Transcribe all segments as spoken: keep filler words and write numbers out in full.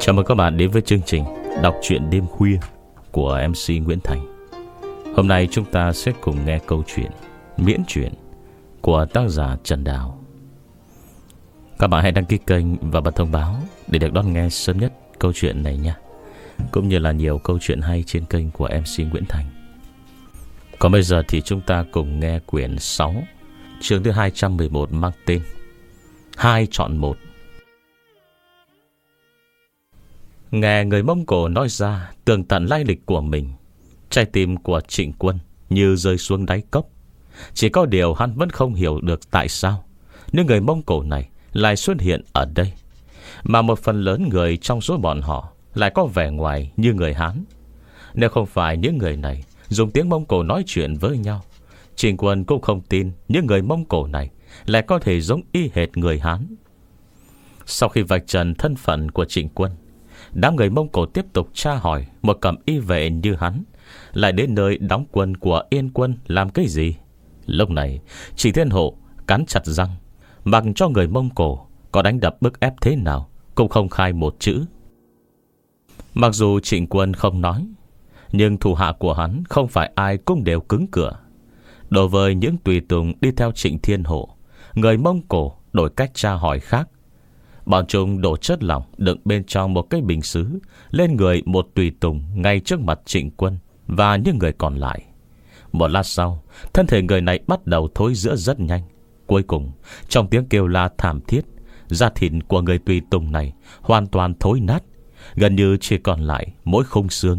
Chào mừng các bạn đến với chương trình đọc truyện đêm khuya của em xê Nguyễn Thành. Hôm nay chúng ta sẽ cùng nghe câu chuyện Miễn Chuyện của tác giả Trần Đào. Các bạn hãy đăng ký kênh và bật thông báo để được đón nghe sớm nhất câu chuyện này nha, cũng như là nhiều câu chuyện hay trên kênh của em xê Nguyễn Thành. Còn bây giờ thì chúng ta cùng nghe quyển sáu, chương thứ hai trăm mười một, mang tên Hai chọn một. Nghe người Mông Cổ nói ra tường tận lai lịch của mình, trái tim của Trịnh Quân như rơi xuống đáy cốc. Chỉ có điều hắn vẫn không hiểu được tại sao những người Mông Cổ này lại xuất hiện ở đây, mà một phần lớn người trong số bọn họ lại có vẻ ngoài như người Hán. Nếu không phải những người này dùng tiếng Mông Cổ nói chuyện với nhau, Trịnh Quân cũng không tin những người Mông Cổ này lại có thể giống y hệt người Hán. Sau khi vạch trần thân phận của Trịnh Quân, đám người Mông Cổ tiếp tục tra hỏi một cẩm y vệ như hắn lại đến nơi đóng quân của Yên Quân làm cái gì. Lúc này Trịnh Thiên Hộ cắn chặt răng, mặc cho người Mông Cổ có đánh đập bức ép thế nào cũng không khai một chữ. Mặc dù Trịnh Quân không nói, nhưng thủ hạ của hắn không phải ai cũng đều cứng cửa. Đối với những tùy tùng đi theo Trịnh Thiên Hộ, người Mông Cổ đổi cách tra hỏi khác. Bọn chúng đổ chất lỏng đựng bên trong một cái bình sứ lên người một tùy tùng ngay trước mặt Trịnh Quân và những người còn lại. Một lát sau, thân thể người này bắt đầu thối rữa rất nhanh. Cuối cùng, trong tiếng kêu la thảm thiết, da thịt của người tùy tùng này hoàn toàn thối nát, gần như chỉ còn lại mỗi khung xương.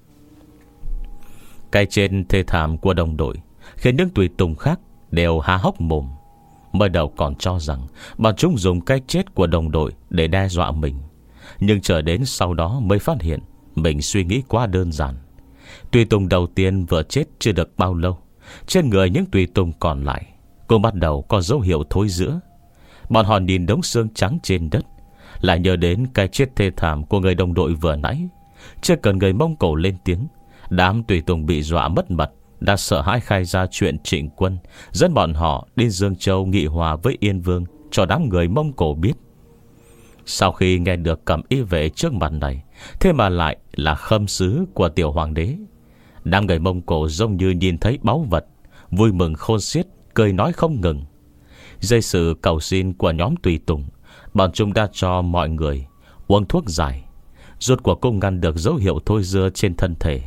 Cái trên thê thảm của đồng đội khiến những tùy tùng khác đều há hốc mồm. Mới đầu còn cho rằng bọn chúng dùng cái chết của đồng đội để đe dọa mình, nhưng chờ đến sau đó mới phát hiện mình suy nghĩ quá đơn giản. Tùy tùng đầu tiên vừa chết chưa được bao lâu, trên người những tùy tùng còn lại cũng bắt đầu có dấu hiệu thối rữa. Bọn họ nhìn đống xương trắng trên đất, lại nhớ đến cái chết thê thảm của người đồng đội vừa nãy. Chưa cần người Mông Cổ lên tiếng, đám tùy tùng bị dọa mất mật đã sợ hãi khai ra chuyện Trịnh Quân dẫn bọn họ đi Dương Châu nghị hòa với Yên Vương cho đám người Mông Cổ biết. Sau khi nghe được cẩm y vệ trước mặt này, thế mà lại là khâm sứ của tiểu hoàng đế, đám người Mông Cổ giống như nhìn thấy báu vật, vui mừng khôn xiết, cười nói không ngừng. Dưới sự cầu xin của nhóm tùy tùng, bọn chúng đã cho mọi người uống thuốc giải, rốt cuộc cũng ngăn được dấu hiệu thối rữa trên thân thể.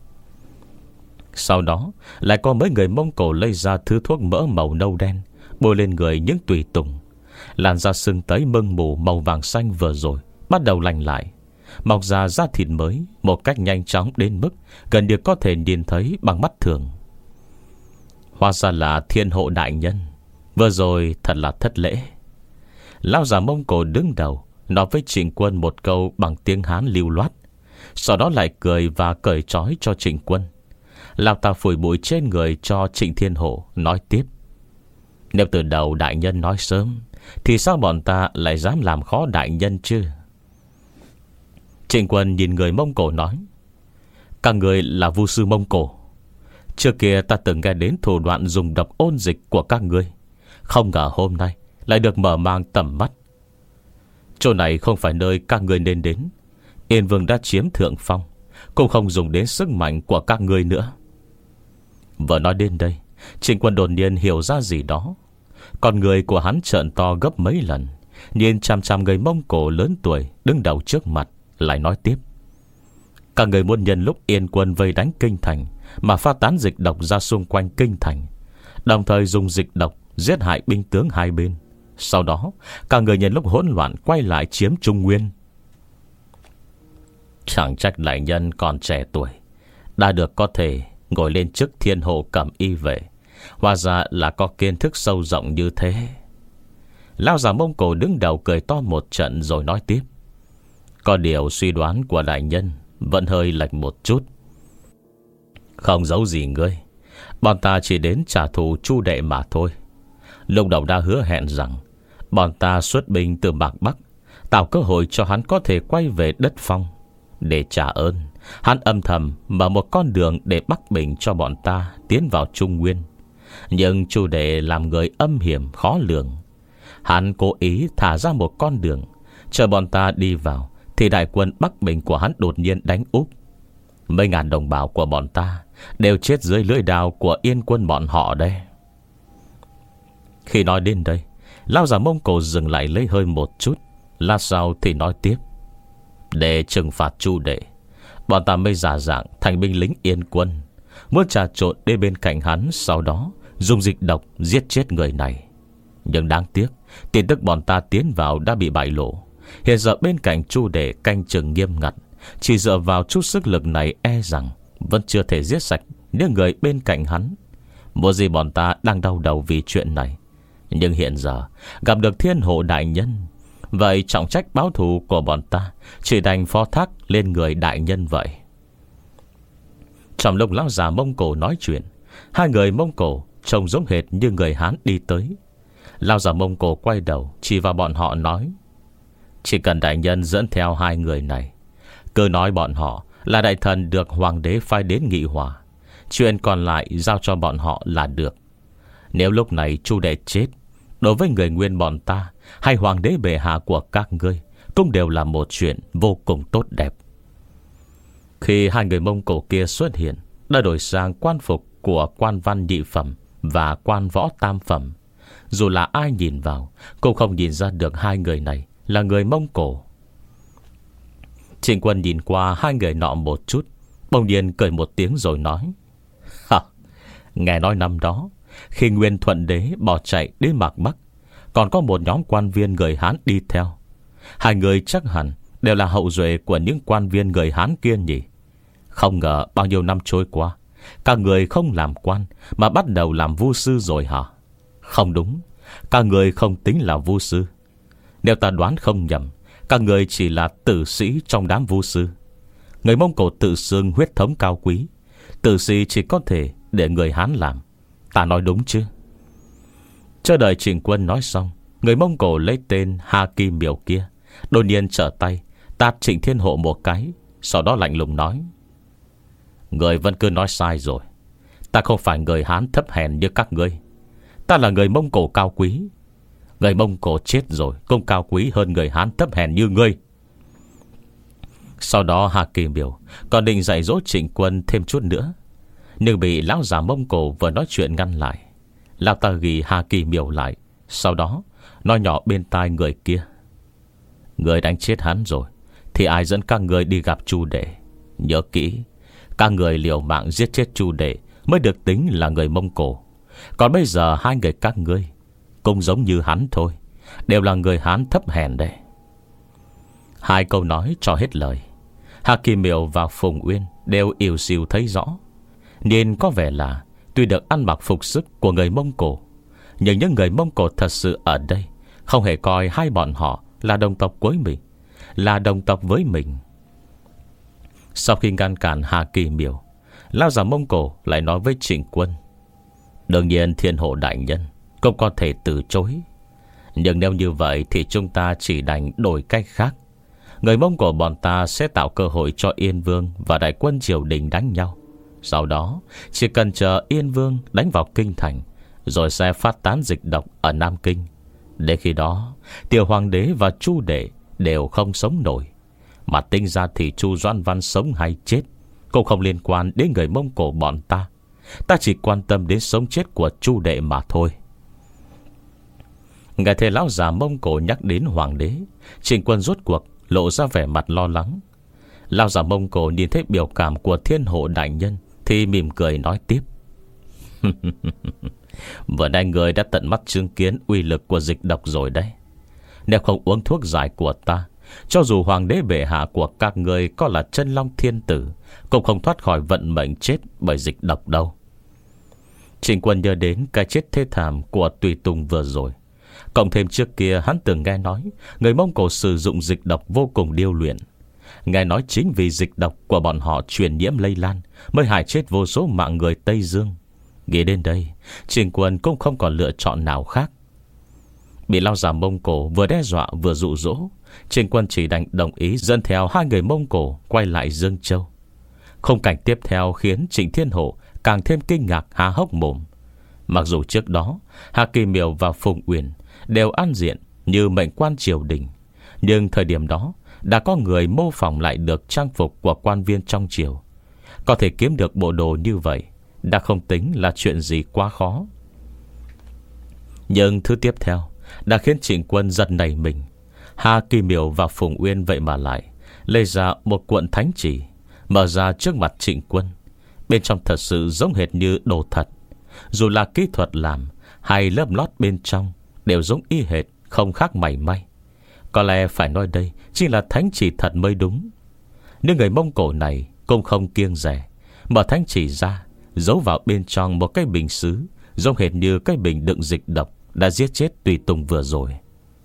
Sau đó lại có mấy người Mông Cổ lấy ra thứ thuốc mỡ màu nâu đen bôi lên người những tùy tùng. Làn da sưng tấy mưng mù màu vàng xanh vừa rồi bắt đầu lành lại, mọc ra da thịt mới một cách nhanh chóng đến mức gần như có thể nhìn thấy bằng mắt thường. Hóa ra là Thiên Hộ đại nhân, vừa rồi thật là thất lễ. Lão già Mông Cổ đứng đầu nói với Trịnh Quân một câu bằng tiếng Hán lưu loát, sau đó lại cười và cởi trói cho Trịnh Quân. Lão ta phủi bụi trên người cho Trịnh Thiên Hộ, nói tiếp: nếu từ đầu đại nhân nói sớm, thì sao bọn ta lại dám làm khó đại nhân chứ? Trịnh Quân nhìn người Mông Cổ nói: các người là vu sư Mông Cổ. Trước kia ta từng nghe đến thủ đoạn dùng độc ôn dịch của các ngươi, không ngờ hôm nay lại được mở mang tầm mắt. Chỗ này không phải nơi các ngươi nên đến. Yên Vương đã chiếm thượng phong, cũng không dùng đến sức mạnh của các ngươi nữa. Vừa nói đến đây, Trịnh Quân đột nhiên hiểu ra gì đó. Con người của hắn trợn to gấp mấy lần, nhìn chằm chằm người Mông Cổ lớn tuổi đứng đầu trước mặt, lại nói tiếp: các người muốn nhân lúc Yên Quân vây đánh kinh thành mà phát tán dịch độc ra xung quanh kinh thành, đồng thời dùng dịch độc giết hại binh tướng hai bên. Sau đó các người nhân lúc hỗn loạn quay lại chiếm Trung Nguyên. Chẳng trách đại nhân còn trẻ tuổi đã được có thể ngồi lên chức Thiên Hộ cẩm y vệ, hóa ra là có kiến thức sâu rộng như thế. Lão già Mông Cổ đứng đầu cười to một trận rồi nói tiếp: có điều suy đoán của đại nhân vẫn hơi lệch một chút. Không giấu gì ngươi, bọn ta chỉ đến trả thù Chu đệ mà thôi. Lúc đầu đã hứa hẹn rằng bọn ta xuất binh từ Mạc Bắc, tạo cơ hội cho hắn có thể quay về đất Phong. Để trả ơn, hắn âm thầm mở một con đường để bắc bình cho bọn ta tiến vào Trung Nguyên. Nhưng Chu đệ làm người âm hiểm khó lường, hắn cố ý thả ra một con đường, chờ bọn ta đi vào thì đại quân Bắc Bình của hắn đột nhiên đánh úp. Mấy ngàn đồng bào của bọn ta đều chết dưới lưỡi đao của Yên quân bọn họ đây. Khi nói đến đây, lão già Mông Cổ dừng lại lấy hơi một chút. Lát sau thì nói tiếp: để trừng phạt Chu Đệ, bọn ta mới giả dạng thành binh lính Yên quân, muốn trà trộn đến bên cạnh hắn, sau đó dùng dịch độc giết chết người này. Nhưng đáng tiếc, tin tức bọn ta tiến vào đã bị bại lộ. Hiện giờ bên cạnh Chu Đệ canh chừng nghiêm ngặt, chỉ dựa vào chút sức lực này e rằng vẫn chưa thể giết sạch những người bên cạnh hắn. Mua gì bọn ta đang đau đầu vì chuyện này. Nhưng hiện giờ gặp được Thiên Hộ đại nhân, vậy trọng trách báo thù của bọn ta chỉ đành phó thác lên người đại nhân vậy. Trong lúc lão già Mông Cổ nói chuyện, hai người Mông Cổ trông giống hệt như người Hán đi tới. Lão già Mông Cổ quay đầu chỉ vào bọn họ nói: chỉ cần đại nhân dẫn theo hai người này, cứ nói bọn họ là đại thần được hoàng đế phái đến nghị hòa, chuyện còn lại giao cho bọn họ là được. Nếu lúc này Chu Đệ chết, đối với người Nguyên bọn ta hay hoàng đế bệ hạ của các ngươi cũng đều là một chuyện vô cùng tốt đẹp. Khi hai người Mông Cổ kia xuất hiện, đã đổi sang quan phục của quan văn nhị phẩm và quan võ tam phẩm. Dù là ai nhìn vào cũng không nhìn ra được hai người này là người Mông Cổ. Trịnh Quân nhìn qua hai người nọ một chút, bỗng nhiên cười một tiếng rồi nói: ha, nghe nói năm đó khi Nguyên Thuận Đế bỏ chạy đến Mạc Bắc, còn có một nhóm quan viên người Hán đi theo. Hai người chắc hẳn đều là hậu duệ của những quan viên người Hán kia nhỉ. Không ngờ bao nhiêu năm trôi qua, các người không làm quan mà bắt đầu làm vu sư rồi hả? Không đúng, các người không tính là vu sư. Nếu ta đoán không nhầm, các người chỉ là tử sĩ trong đám vu sư. Người Mông Cổ tự xưng huyết thống cao quý, tử sĩ chỉ có thể để người Hán làm. Ta nói đúng chứ? Chờ đợi Trịnh Quân nói xong, người Mông Cổ lấy tên Ha Kỳ Miểu kia đột nhiên trở tay tát Trịnh Thiên Hộ một cái, sau đó lạnh lùng nói: người vẫn cứ nói sai rồi. Ta không phải người Hán thấp hèn như các ngươi. Ta là người Mông Cổ cao quý. Người Mông Cổ chết rồi cũng cao quý hơn người Hán thấp hèn như ngươi. Sau đó Ha Kỳ Miểu còn định dạy dỗ Trịnh Quân thêm chút nữa, nhưng bị lão già Mông Cổ vừa nói chuyện ngăn lại. Lão ta ghi Ha Kỳ Miểu lại, sau đó nói nhỏ bên tai người kia: người đánh chết hắn rồi thì ai dẫn các người đi gặp Chu Đệ? Nhớ kỹ, các người liều mạng giết chết Chu Đệ mới được tính là người Mông Cổ. Còn bây giờ hai người các ngươi cũng giống như hắn thôi, đều là người Hán thấp hèn đây. Hai câu nói cho hết lời, Ha Kỳ Miểu và Phùng Uyên đều yếu xìu thấy rõ. Nên có vẻ là tuy được ăn mặc phục sức của người Mông Cổ, nhưng những người Mông Cổ thật sự ở đây không hề coi hai bọn họ là đồng tộc với mình, là đồng tộc với mình. Sau khi ngăn cản Ha Kỳ Miểu, lão già Mông Cổ lại nói với Trịnh Quân: đương nhiên Thiên Hộ đại nhân cũng có thể từ chối, nhưng nếu như vậy thì chúng ta chỉ đành đổi cách khác. Người Mông Cổ bọn ta sẽ tạo cơ hội cho Yên Vương và đại quân triều đình đánh nhau. Sau đó chỉ cần chờ Yên Vương đánh vào kinh thành, rồi sẽ phát tán dịch độc ở Nam Kinh. Đến khi đó tiểu hoàng đế và Chu Đệ đều không sống nổi. Mà tính ra thì Chu Doãn Văn sống hay chết cũng không liên quan đến người Mông Cổ bọn ta. Ta chỉ quan tâm đến sống chết của Chu Đệ mà thôi. Nghe thấy lão già Mông Cổ nhắc đến hoàng đế, Trịnh Quân rốt cuộc lộ ra vẻ mặt lo lắng. Lão già Mông Cổ nhìn thấy biểu cảm của Thiên Hộ đại nhân thì mỉm cười nói tiếp: vừa nay người đã tận mắt chứng kiến uy lực của dịch độc rồi đấy. Nếu không uống thuốc giải của ta, cho dù hoàng đế bệ hạ của các người có là Chân Long Thiên Tử cũng không thoát khỏi vận mệnh chết bởi dịch độc đâu. Trịnh Quân nhớ đến cái chết thê thảm của Tùy Tùng vừa rồi, cộng thêm trước kia hắn từng nghe nói người Mông Cổ sử dụng dịch độc vô cùng điêu luyện. Nghe nói chính vì dịch độc của bọn họ truyền nhiễm lây lan mới hại chết vô số mạng người Tây Dương. Nghĩ đến đây, Trịnh Quân cũng không còn lựa chọn nào khác. Bị lão già Mông Cổ vừa đe dọa vừa dụ dỗ, Trịnh Quân chỉ đành đồng ý dẫn theo hai người Mông Cổ quay lại Dương Châu. Khung cảnh tiếp theo khiến Trịnh Thiên Hộ càng thêm kinh ngạc há hốc mồm. Mặc dù trước đó Ha Kỳ Miểu và Phùng Uyển đều ăn diện như mệnh quan triều đình, nhưng thời điểm đó đã có người mô phỏng lại được trang phục của quan viên trong triều. Có thể kiếm được bộ đồ như vậy đã không tính là chuyện gì quá khó. Nhưng thứ tiếp theo đã khiến Trịnh Quân giật nảy mình. Hà Kỳ Miểu và Phùng Uyên vậy mà lại lấy ra một cuộn thánh chỉ, mở ra trước mặt Trịnh Quân. Bên trong thật sự giống hệt như đồ thật. Dù là kỹ thuật làm hay lớp lót bên trong đều giống y hệt, không khác mảy may. Có lẽ phải nói đây chỉ là thánh chỉ thật mới đúng. Nhưng người Mông Cổ này cũng không kiêng dè, mở thánh chỉ ra, giấu vào bên trong một cái bình sứ giống hệt như cái bình đựng dịch độc đã giết chết Tùy Tùng vừa rồi.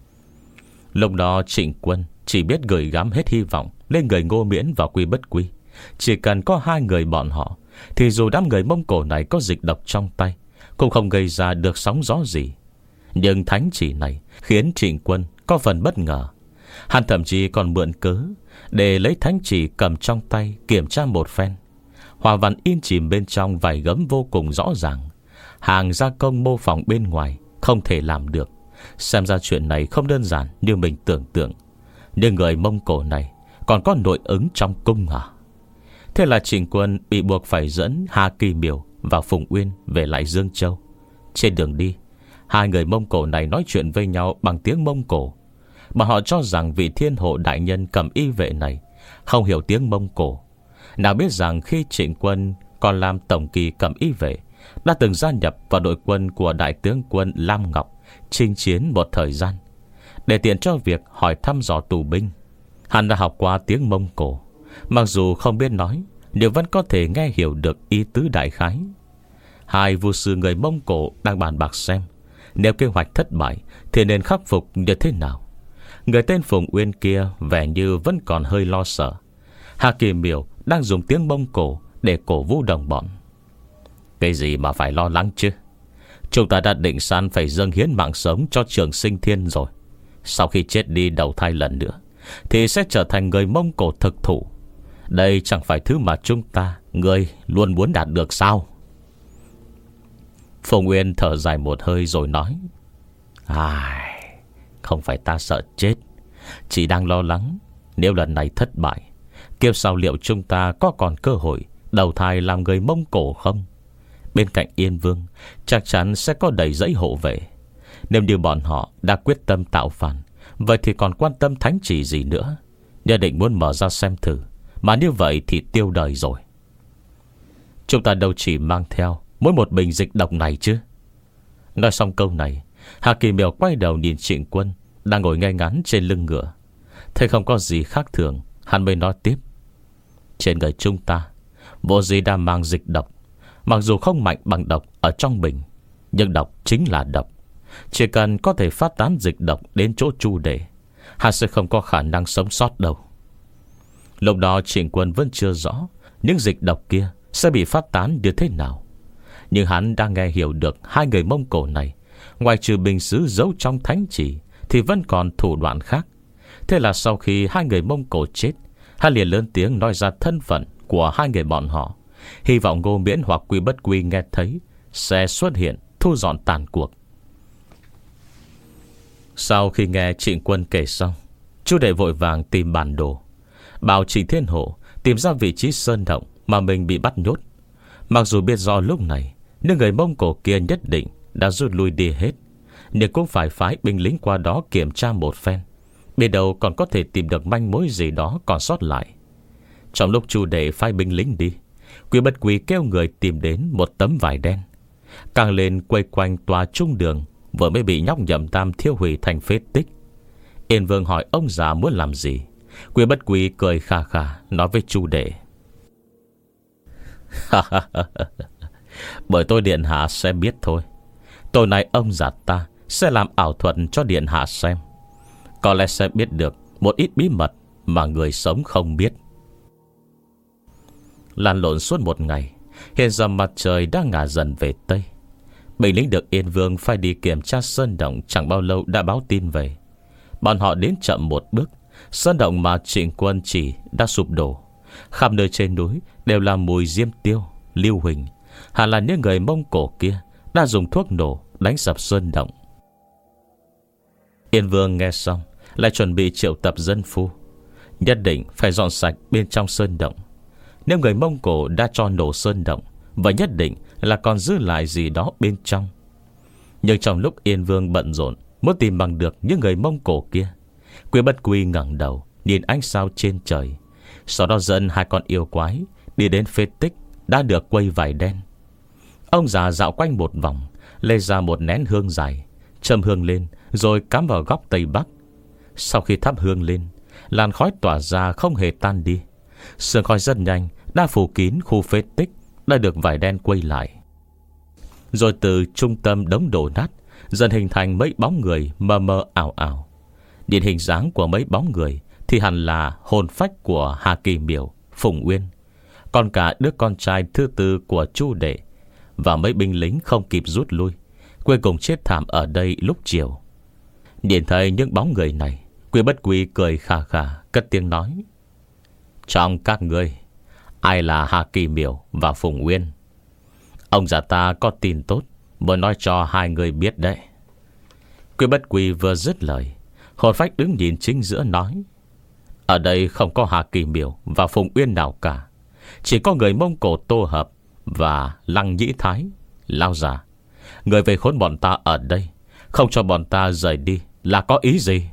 Lúc đó Trịnh Quân chỉ biết gửi gắm hết hy vọng lên người Ngô Miễn và Quy Bất Quy. Chỉ cần có hai người bọn họ thì dù đám người Mông Cổ này có dịch độc trong tay cũng không gây ra được sóng gió gì. Nhưng thánh chỉ này khiến Trịnh Quân có phần bất ngờ. Hắn thậm chí còn mượn cớ để lấy thánh chỉ cầm trong tay kiểm tra một phen. Hòa văn in chìm bên trong vài gấm vô cùng rõ ràng. Hàng gia công mô phỏng bên ngoài không thể làm được. Xem ra chuyện này không đơn giản như mình tưởng tượng. Nhưng người Mông Cổ này còn có nội ứng trong cung à? Thế là Trịnh Quân bị buộc phải dẫn Hà Kỳ Miểu và Phùng Uyên về lại Dương Châu. Trên đường đi, hai người Mông Cổ này nói chuyện với nhau bằng tiếng Mông Cổ. Mà họ cho rằng vị thiên hộ đại nhân cầm y vệ này không hiểu tiếng Mông Cổ. Nào biết rằng khi Trịnh Quân còn làm tổng kỳ cầm y vệ, đã từng gia nhập vào đội quân của đại tướng quân Lam Ngọc chinh chiến một thời gian. Để tiện cho việc hỏi thăm dò tù binh, hắn đã học qua tiếng Mông Cổ. Mặc dù không biết nói, nhưng vẫn có thể nghe hiểu được ý tứ đại khái. Hai vua sư người Mông Cổ đang bàn bạc xem nếu kế hoạch thất bại thì nên khắc phục như thế nào. Người tên Phùng Uyên kia vẻ như vẫn còn hơi lo sợ. Hà Kỳ Miểu đang dùng tiếng Mông Cổ để cổ vũ đồng bọn. Cái gì mà phải lo lắng chứ? Chúng ta đã định sẵn phải dâng hiến mạng sống cho Trường Sinh Thiên rồi. Sau khi chết đi đầu thai lần nữa thì sẽ trở thành người Mông Cổ thực thụ. Đây chẳng phải thứ mà chúng ta, người luôn muốn đạt được sao? Phùng Uyên thở dài một hơi rồi nói: Ai, không phải ta sợ chết, chỉ đang lo lắng nếu lần này thất bại, kiếp sau liệu chúng ta có còn cơ hội đầu thai làm người Mông Cổ không? Bên cạnh Yên Vương chắc chắn sẽ có đầy dãy hộ vệ. Nếu như bọn họ đã quyết tâm tạo phản, vậy thì còn quan tâm thánh chỉ gì nữa? Nhất định muốn mở ra xem thử, mà như vậy thì tiêu đời rồi. Chúng ta đâu chỉ mang theo mỗi một bình dịch độc này chứ. Nói xong câu này, Hà Kỳ Miểu quay đầu nhìn Trịnh Quân đang ngồi ngay ngắn trên lưng ngựa. Thấy không có gì khác thường, hắn mới nói tiếp: Trên người chúng ta vô gì đã mang dịch độc. Mặc dù không mạnh bằng độc ở trong bình, nhưng độc chính là độc. Chỉ cần có thể phát tán dịch độc đến chỗ Chu Đệ, hắn sẽ không có khả năng sống sót đâu. Lúc đó Trịnh Quân vẫn chưa rõ những dịch độc kia sẽ bị phát tán như thế nào. Nhưng hắn đang nghe hiểu được hai người Mông Cổ này, ngoài trừ bình sứ giấu trong thánh chỉ thì vẫn còn thủ đoạn khác. Thế là sau khi hai người Mông Cổ chết, hắn liền lớn tiếng nói ra thân phận của hai người bọn họ, hy vọng Ngô Miễn hoặc Quy Bất Quy nghe thấy sẽ xuất hiện thu dọn tàn cuộc. Sau khi nghe Trịnh Quân kể xong, Chu Đệ vội vàng tìm bản đồ, bảo Trịnh Thiên Hổ tìm ra vị trí sơn động mà mình bị bắt nhốt. Mặc dù biết rõ lúc này những người Mông Cổ kia nhất định đã rút lui đi hết, nhưng cũng phải phái binh lính qua đó kiểm tra một phen, biết đâu còn có thể tìm được manh mối gì đó còn sót lại. Trong lúc Chu Đệ phái binh lính đi, Quy Bất Quy kêu người tìm đến một tấm vải đen, càng lên quay quanh tòa trung đường vừa mới bị nhóc Nhậm Tam thiêu hủy thành phế tích. Yên Vương hỏi ông già muốn làm gì. Quy Bất Quy cười khà khà nói với Chu Đệ: Bởi tôi điện hạ sẽ biết thôi. Tối nay ông già ta sẽ làm ảo thuật cho điện hạ xem, có lẽ sẽ biết được một ít bí mật mà người sống không biết. Lăn lộn suốt một ngày, hiện giờ mặt trời đang ngả dần về Tây. Binh lính được Yên Vương phải đi kiểm tra sơn động chẳng bao lâu đã báo tin về. Bọn họ đến chậm một bước, sơn động mà Trịnh Quân chỉ đã sụp đổ. Khắp nơi trên núi đều là mùi diêm tiêu, lưu huỳnh. Hẳn là những người Mông Cổ kia đã dùng thuốc nổ đánh sập sơn động. Yên Vương nghe xong lại chuẩn bị triệu tập dân phu. Nhất định phải dọn sạch bên trong sơn động. Nếu người Mông Cổ đã cho nổ sơn động, vậy nhất định là còn giữ lại gì đó bên trong. Nhưng trong lúc Yên Vương bận rộn muốn tìm bằng được những người Mông Cổ kia, Quy Bất Quy ngẩng đầu nhìn ánh sao trên trời, sau đó dẫn hai con yêu quái đi đến phế tích đã được quây vải đen. Ông già dạo quanh một vòng, lấy ra một nén hương dài, châm hương lên rồi cắm vào góc tây bắc. Sau khi thắp hương lên, làn khói tỏa ra không hề tan đi. Sương khói rất nhanh đã phủ kín khu phế tích đã được vải đen quây lại. Rồi từ trung tâm đống đổ nát dần hình thành mấy bóng người mờ mờ ảo ảo. Nhìn hình dáng của mấy bóng người thì hẳn là hồn phách của Hà Kỳ Miểu, Phùng Uyên, còn cả đứa con trai thứ tư của Chu Đệ và mấy binh lính không kịp rút lui, cuối cùng chết thảm ở đây lúc chiều. Nhìn thấy những bóng người này, Quy Bất Quy cười khà khà, cất tiếng nói: trong các ngươi, ai là Hà Kỳ Miểu và Phùng Uyên? Ông già ta có tin tốt muốn nói cho hai người biết đấy. Quy Bất Quy vừa dứt lời, hồn phách đứng nhìn chính giữa nói: ở đây không có Hà Kỳ Miểu và Phùng Uyên nào cả, chỉ có người Mông Cổ Tô Hợp và Lăng Nhĩ Thái. Lao già, người về khốn bọn ta ở đây, không cho bọn ta rời đi là có ý gì?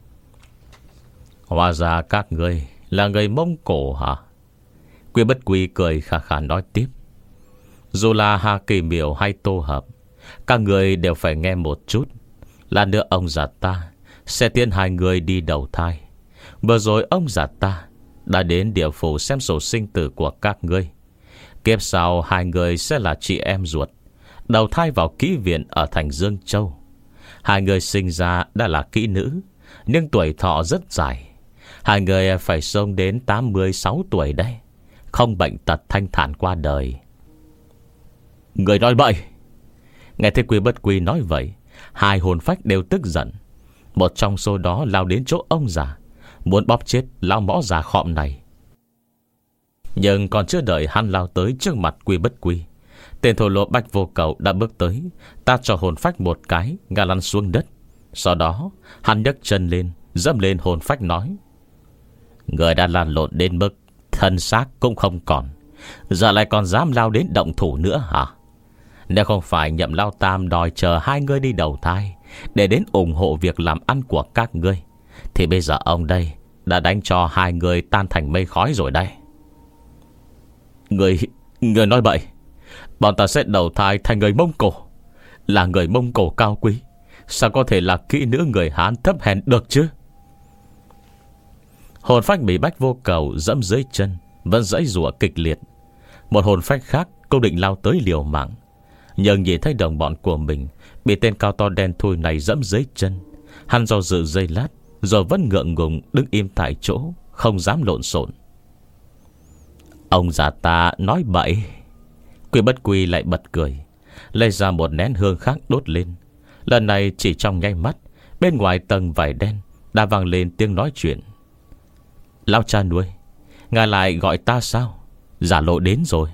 Hóa ra các ngươi là người Mông Cổ hả? Quy Bất Quy cười khà khà nói tiếp: dù là Hà Kỳ Miểu hay Tô Hợp, các người đều phải nghe một chút. Là nữa ông già ta sẽ tiễn hai người đi đầu thai. Vừa rồi ông già ta đã đến địa phủ xem sổ sinh tử của các ngươi. Kiếp sau hai người sẽ là chị em ruột, đầu thai vào kỹ viện ở thành Dương Châu. Hai người sinh ra đã là kỹ nữ, nhưng tuổi thọ rất dài. Hai người phải sống đến tám mươi sáu tuổi đấy, không bệnh tật thanh thản qua đời. Người nói bậy. Nghe thấy Quy Bất Quy nói vậy, hai hồn phách đều tức giận. Một trong số đó lao đến chỗ ông già, muốn bóp chết lão mõ già khọm này. Nhưng còn chưa đợi hắn lao tới trước mặt Quy Bất Quy, tên thổ lộ Bạch Vô Cầu đã bước tới, tát cho hồn phách một cái, ngã lăn xuống đất. Sau đó hắn nhấc chân lên, dẫm lên hồn phách nói: người đã lăn lộn đến mức thân xác cũng không còn, giờ lại còn dám lao đến động thủ nữa hả? Nếu không phải Nhậm Lao Tam đòi chờ hai người đi đầu thai để đến ủng hộ việc làm ăn của các ngươi, thì bây giờ ông đây đã đánh cho hai người tan thành mây khói rồi đây. Người Người nói bậy. Bọn ta sẽ đầu thai thành người Mông Cổ, là người Mông Cổ cao quý, sao có thể là kỹ nữ người Hán thấp hèn được chứ? Hồn phách bị Bách Vô Cầu dẫm dưới chân vẫn giãy giụa kịch liệt. Một hồn phách khác cũng định lao tới liều mạng, nhưng nhìn thấy đồng bọn của mình bị tên cao to đen thui này dẫm dưới chân, hắn do dự giây lát rồi vẫn ngượng ngùng đứng im tại chỗ, không dám lộn xộn. Ông già ta nói bậy. Quy Bất Quy lại bật cười, lấy ra một nén hương khác đốt lên. Lần này chỉ trong nháy mắt, bên ngoài tầng vải đen đã vang lên tiếng nói chuyện: lão cha nuôi, ngài lại gọi ta sao? Giả Lộ đến rồi.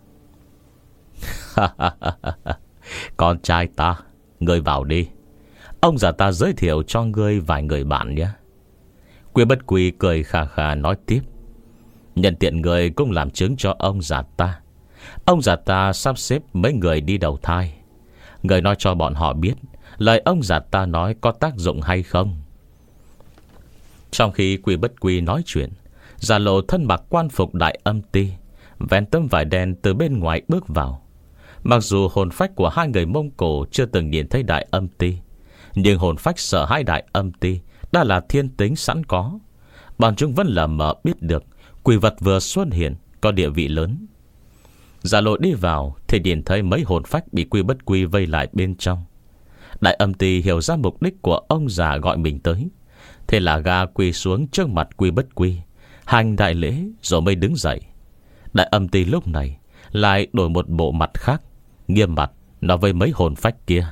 Con trai ta, ngươi vào đi, ông già ta giới thiệu cho ngươi vài người bạn nhé. Quy Bất Quy cười khà khà nói tiếp: nhân tiện người cũng làm chứng cho ông già ta. Ông già ta sắp xếp mấy người đi đầu thai. Người nói cho bọn họ biết lời ông già ta nói có tác dụng hay không. Trong khi Quy Bất Quy nói chuyện, Giả Lộ thân mặc quan phục Đại Âm Ti, vén tấm vải đen từ bên ngoài bước vào. Mặc dù hồn phách của hai người Mông Cổ chưa từng nhìn thấy Đại Âm Ti, nhưng hồn phách sợ hai Đại Âm Ti đã là thiên tính sẵn có. Bọn chúng vẫn lờ mờ biết được quỷ vật vừa xuất hiện có địa vị lớn. Giả Lộ đi vào thì nhìn thấy mấy hồn phách bị Quy Bất Quy vây lại bên trong. Đại Âm Ti hiểu ra mục đích của ông già gọi mình tới, thế là gã quỳ xuống trước mặt Quy Bất Quy, hành đại lễ rồi mới đứng dậy. Đại Âm Ti lúc này lại đổi một bộ mặt khác, nghiêm mặt nói với mấy hồn phách kia: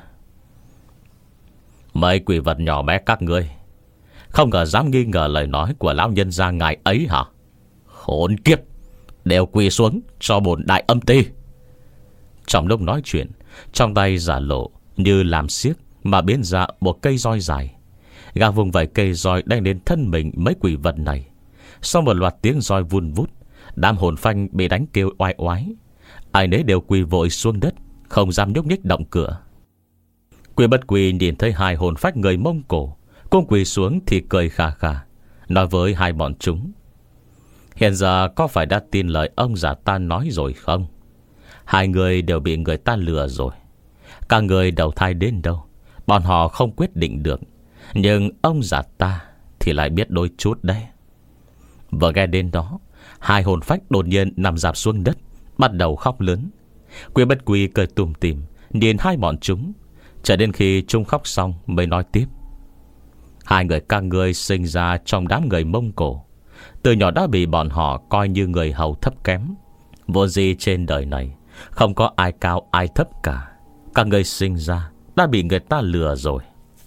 mấy quỷ vật nhỏ bé các ngươi không ngờ dám nghi ngờ lời nói của lão nhân gia ngài ấy hả? Khốn kiếp, đều quỳ xuống cho bổn Đại Âm Ti. Trong lúc nói chuyện, trong tay Giả Lộ như làm xiếc mà biến ra một cây roi dài. Gã vùng vài cây roi đánh đến thân mình mấy quỷ vật này. Sau một loạt tiếng roi vun vút, đám hồn phanh bị đánh kêu oai oái. Ai nấy đều quỳ vội xuống đất, không dám nhúc nhích động cửa. Quy Bất Quy nhìn thấy hai hồn phách người Mông Cổ cũng quỳ xuống thì cười khà khà, nói với hai bọn chúng: hiện giờ có phải đã tin lời ông già ta nói rồi không? Hai người đều bị người ta lừa rồi. Các người đầu thai đến đâu bọn họ không quyết định được, nhưng ông già ta thì lại biết đôi chút đấy. Vừa nghe đến đó, hai hồn phách đột nhiên nằm rạp xuống đất, bắt đầu khóc lớn. Quy Bất Quy cười tủm tỉm nhìn hai bọn chúng, cho đến khi chúng khóc xong mới nói tiếp: hai người các ngươi sinh ra trong đám người Mông Cổ, từ nhỏ đã bị bọn họ coi như người hầu thấp kém. Vô gì trên đời này không có ai cao ai thấp cả. Các ngươi sinh ra đã bị người ta lừa rồi.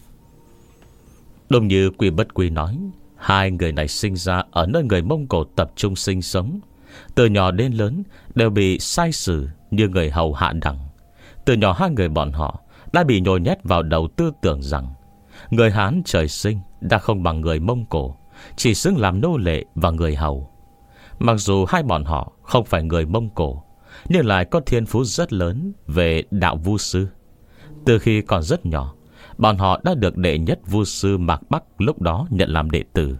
Đúng như Quy Bất Quy nói, hai người này sinh ra ở nơi người Mông Cổ tập trung sinh sống, từ nhỏ đến lớn đều bị sai xử như người hầu hạ đẳng. Từ nhỏ hai người bọn họ đã bị nhồi nhét vào đầu tư tưởng rằng người Hán trời sinh đã không bằng người Mông Cổ, chỉ xứng làm nô lệ và người hầu. Mặc dù hai bọn họ không phải người Mông Cổ, nhưng lại có thiên phú rất lớn về đạo vu sư. Từ khi còn rất nhỏ, bọn họ đã được đệ nhất vu sư Mạc Bắc lúc đó nhận làm đệ tử.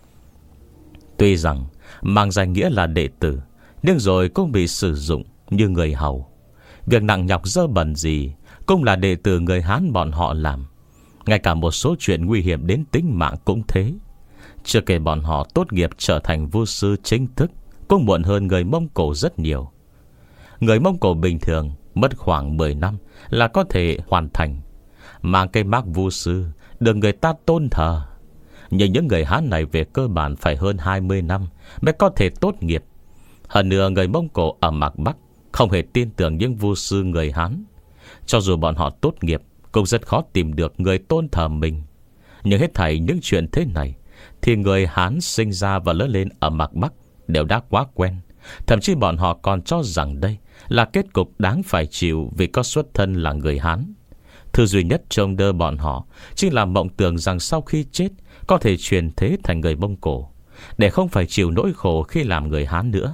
Tuy rằng mang danh nghĩa là đệ tử, nhưng rồi cũng bị sử dụng như người hầu. Việc nặng nhọc dơ bẩn gì cũng là đệ tử người Hán bọn họ làm. Ngay cả một số chuyện nguy hiểm đến tính mạng cũng thế. Chưa kể bọn họ tốt nghiệp trở thành vu sư chính thức cũng muộn hơn người Mông Cổ rất nhiều. Người Mông Cổ bình thường mất khoảng mười năm là có thể hoàn thành, mang cây mác vu sư được người ta tôn thờ. Nhưng những người Hán này về cơ bản phải hơn hai mươi năm mới có thể tốt nghiệp. Hơn nữa người Mông Cổ ở Mạc Bắc không hề tin tưởng những vu sư người Hán. Cho dù bọn họ tốt nghiệp cũng rất khó tìm được người tôn thờ mình. Nhưng hết thảy những chuyện thế này thì người Hán sinh ra và lớn lên ở Mạc Bắc đều đã quá quen. Thậm chí bọn họ còn cho rằng đây là kết cục đáng phải chịu vì có xuất thân là người Hán. Thứ duy nhất trông đơ bọn họ chính là mộng tưởng rằng sau khi chết có thể truyền thế thành người Mông Cổ, để không phải chịu nỗi khổ khi làm người Hán nữa.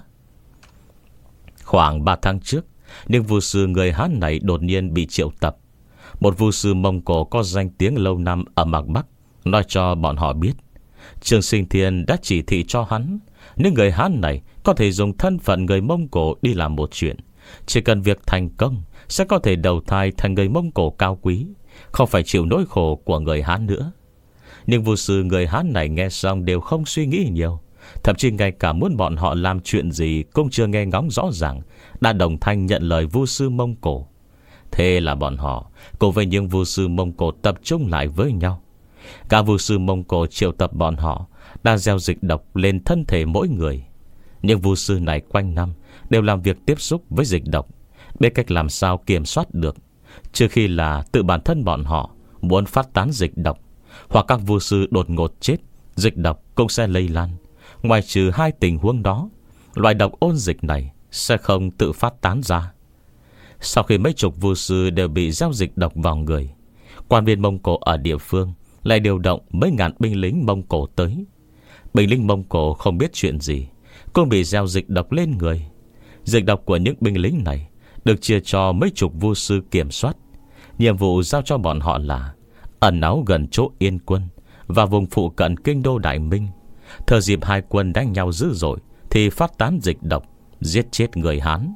Khoảng ba tháng trước, những vu sư người Hán này đột nhiên bị triệu tập. Một vu sư Mông Cổ có danh tiếng lâu năm ở Mạc Bắc nói cho bọn họ biết Trường Sinh Thiên đã chỉ thị cho hắn, những người Hán này có thể dùng thân phận người Mông Cổ đi làm một chuyện. Chỉ cần việc thành công sẽ có thể đầu thai thành người Mông Cổ cao quý, không phải chịu nỗi khổ của người Hán nữa. Nhưng vu sư người Hán này nghe xong đều không suy nghĩ nhiều. Thậm chí ngay cả muốn bọn họ làm chuyện gì cũng chưa nghe ngóng rõ ràng, đã đồng thanh nhận lời vu sư Mông Cổ. Thế là bọn họ cùng với những vu sư Mông Cổ tập trung lại với nhau. Cả vu sư Mông Cổ triệu tập bọn họ đã gieo dịch độc lên thân thể mỗi người. Những vu sư này quanh năm đều làm việc tiếp xúc với dịch độc, biết cách làm sao kiểm soát được, trừ khi là tự bản thân bọn họ muốn phát tán dịch độc, hoặc các vu sư đột ngột chết, dịch độc cũng sẽ lây lan. Ngoài trừ hai tình huống đó, loại độc ôn dịch này sẽ không tự phát tán ra. Sau khi mấy chục vu sư đều bị gieo dịch độc vào người, quan viên Mông Cổ ở địa phương lại điều động mấy ngàn binh lính Mông Cổ tới. Binh lính Mông Cổ không biết chuyện gì cũng bị gieo dịch độc lên người. Dịch độc của những binh lính này được chia cho mấy chục vu sư kiểm soát. Nhiệm vụ giao cho bọn họ là ẩn náu gần chỗ Yên Quân và vùng phụ cận kinh đô Đại Minh. Thời dịp hai quân đánh nhau dữ dội thì phát tán dịch độc, giết chết người Hán.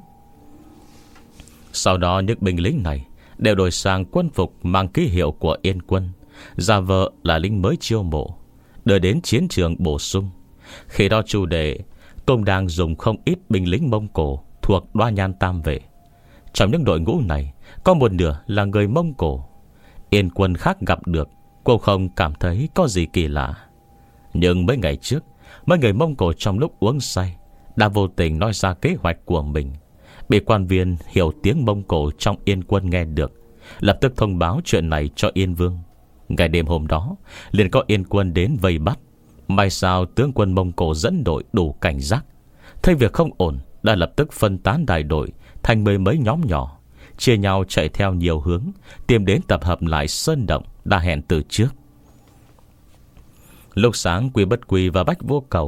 Sau đó những binh lính này đều đổi sang quân phục mang ký hiệu của Yên Quân, giả vờ là lính mới chiêu mộ, đưa đến chiến trường bổ sung. Khi đó chủ đề cũng đang dùng không ít binh lính Mông Cổ thuộc Đoa Nhan Tam Vệ. Trong những đội ngũ này có một nửa là người Mông Cổ. Yên Quân khác gặp được cô không cảm thấy có gì kỳ lạ. Nhưng mấy ngày trước, mấy người Mông Cổ trong lúc uống say đã vô tình nói ra kế hoạch của mình. Bị quan viên hiểu tiếng Mông Cổ trong Yên Quân nghe được, lập tức thông báo chuyện này cho Yên Vương. Ngày đêm hôm đó liền có Yên Quân đến vây bắt. May sao tướng quân Mông Cổ dẫn đội đủ cảnh giác, thấy việc không ổn đã lập tức phân tán đại đội thành mười mấy nhóm nhỏ, chia nhau chạy theo nhiều hướng, tìm đến tập hợp lại sơn động đã hẹn từ trước. Lúc sáng, Quy Bất Quy và Bách Vô Cầu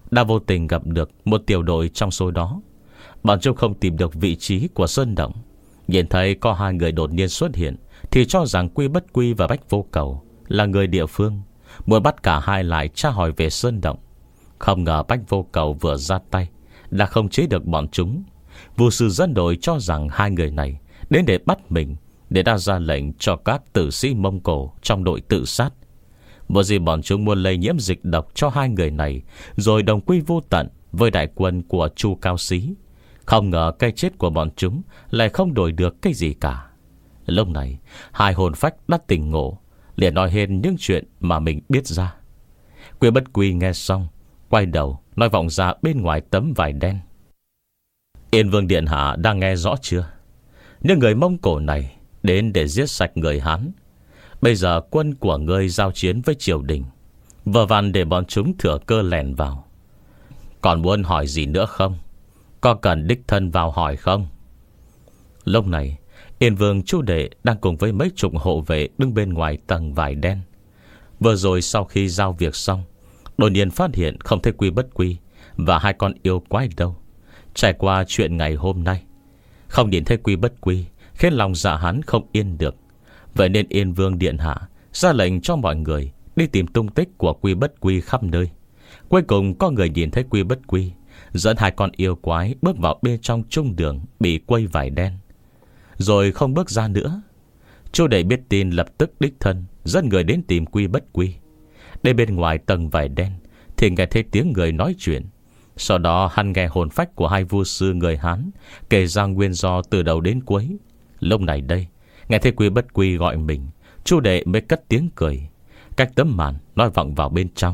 đã vô tình gặp được một tiểu đội trong số đó. Bọn chúng không tìm được vị trí của sơn động, nhìn thấy có hai người đột nhiên xuất hiện thì cho rằng Quy Bất Quy và Bách Vô Cầu là người địa phương, muốn bắt cả hai lại tra hỏi về sơn động. Không ngờ Bách Vô Cầu vừa ra tay đã không chế được bọn chúng. Vu sư dẫn đội cho rằng hai người này đến để bắt mình, để đã ra lệnh cho các tử sĩ Mông Cổ trong đội tự sát. Một gì bọn chúng muốn lây nhiễm dịch độc cho hai người này, rồi đồng quy vô tận với đại quân của Chu Cao Xí. Không ngờ cái chết của bọn chúng lại không đổi được cái gì cả. Lúc này hai hồn phách đã tỉnh ngộ, liền nói hết những chuyện mà mình biết ra. Quy Bất Quy nghe xong, quay đầu nói vọng ra bên ngoài tấm vải đen: Yên Vương điện hạ đang nghe rõ chưa? Những người Mông Cổ này đến để giết sạch người Hán. Bây giờ quân của ngươi giao chiến với triều đình, vờ vàn để bọn chúng thừa cơ lèn vào. Còn muốn hỏi gì nữa không? Có cần đích thân vào hỏi không? Lúc này Yên Vương Chu Đệ đang cùng với mấy chục hộ vệ đứng bên ngoài tầng vải đen. Vừa rồi sau khi giao việc xong, đột nhiên phát hiện không thấy Quy Bất Quy và hai con yêu quái đâu. Trải qua chuyện ngày hôm nay, không nhìn thấy Quy Bất Quy khiến lòng dạ hắn không yên được. Vậy nên Yên Vương điện hạ ra lệnh cho mọi người đi tìm tung tích của Quy Bất Quy khắp nơi. Cuối cùng có người nhìn thấy Quy Bất Quy dẫn hai con yêu quái bước vào bên trong trung đường bị quây vải đen, rồi không bước ra nữa. Chu Đệ biết tin lập tức đích thân dẫn người đến tìm Quy Bất Quy. Đến bên ngoài tầng vải đen thì nghe thấy tiếng người nói chuyện. Sau đó hắn nghe hồn phách của hai vu sư người Hán kể ra nguyên do từ đầu đến cuối. Lúc này đây, nghe thấy Quy Bất Quy gọi mình, Chu Đệ mới cất tiếng cười. Cách tấm màn nói vọng vào bên trong: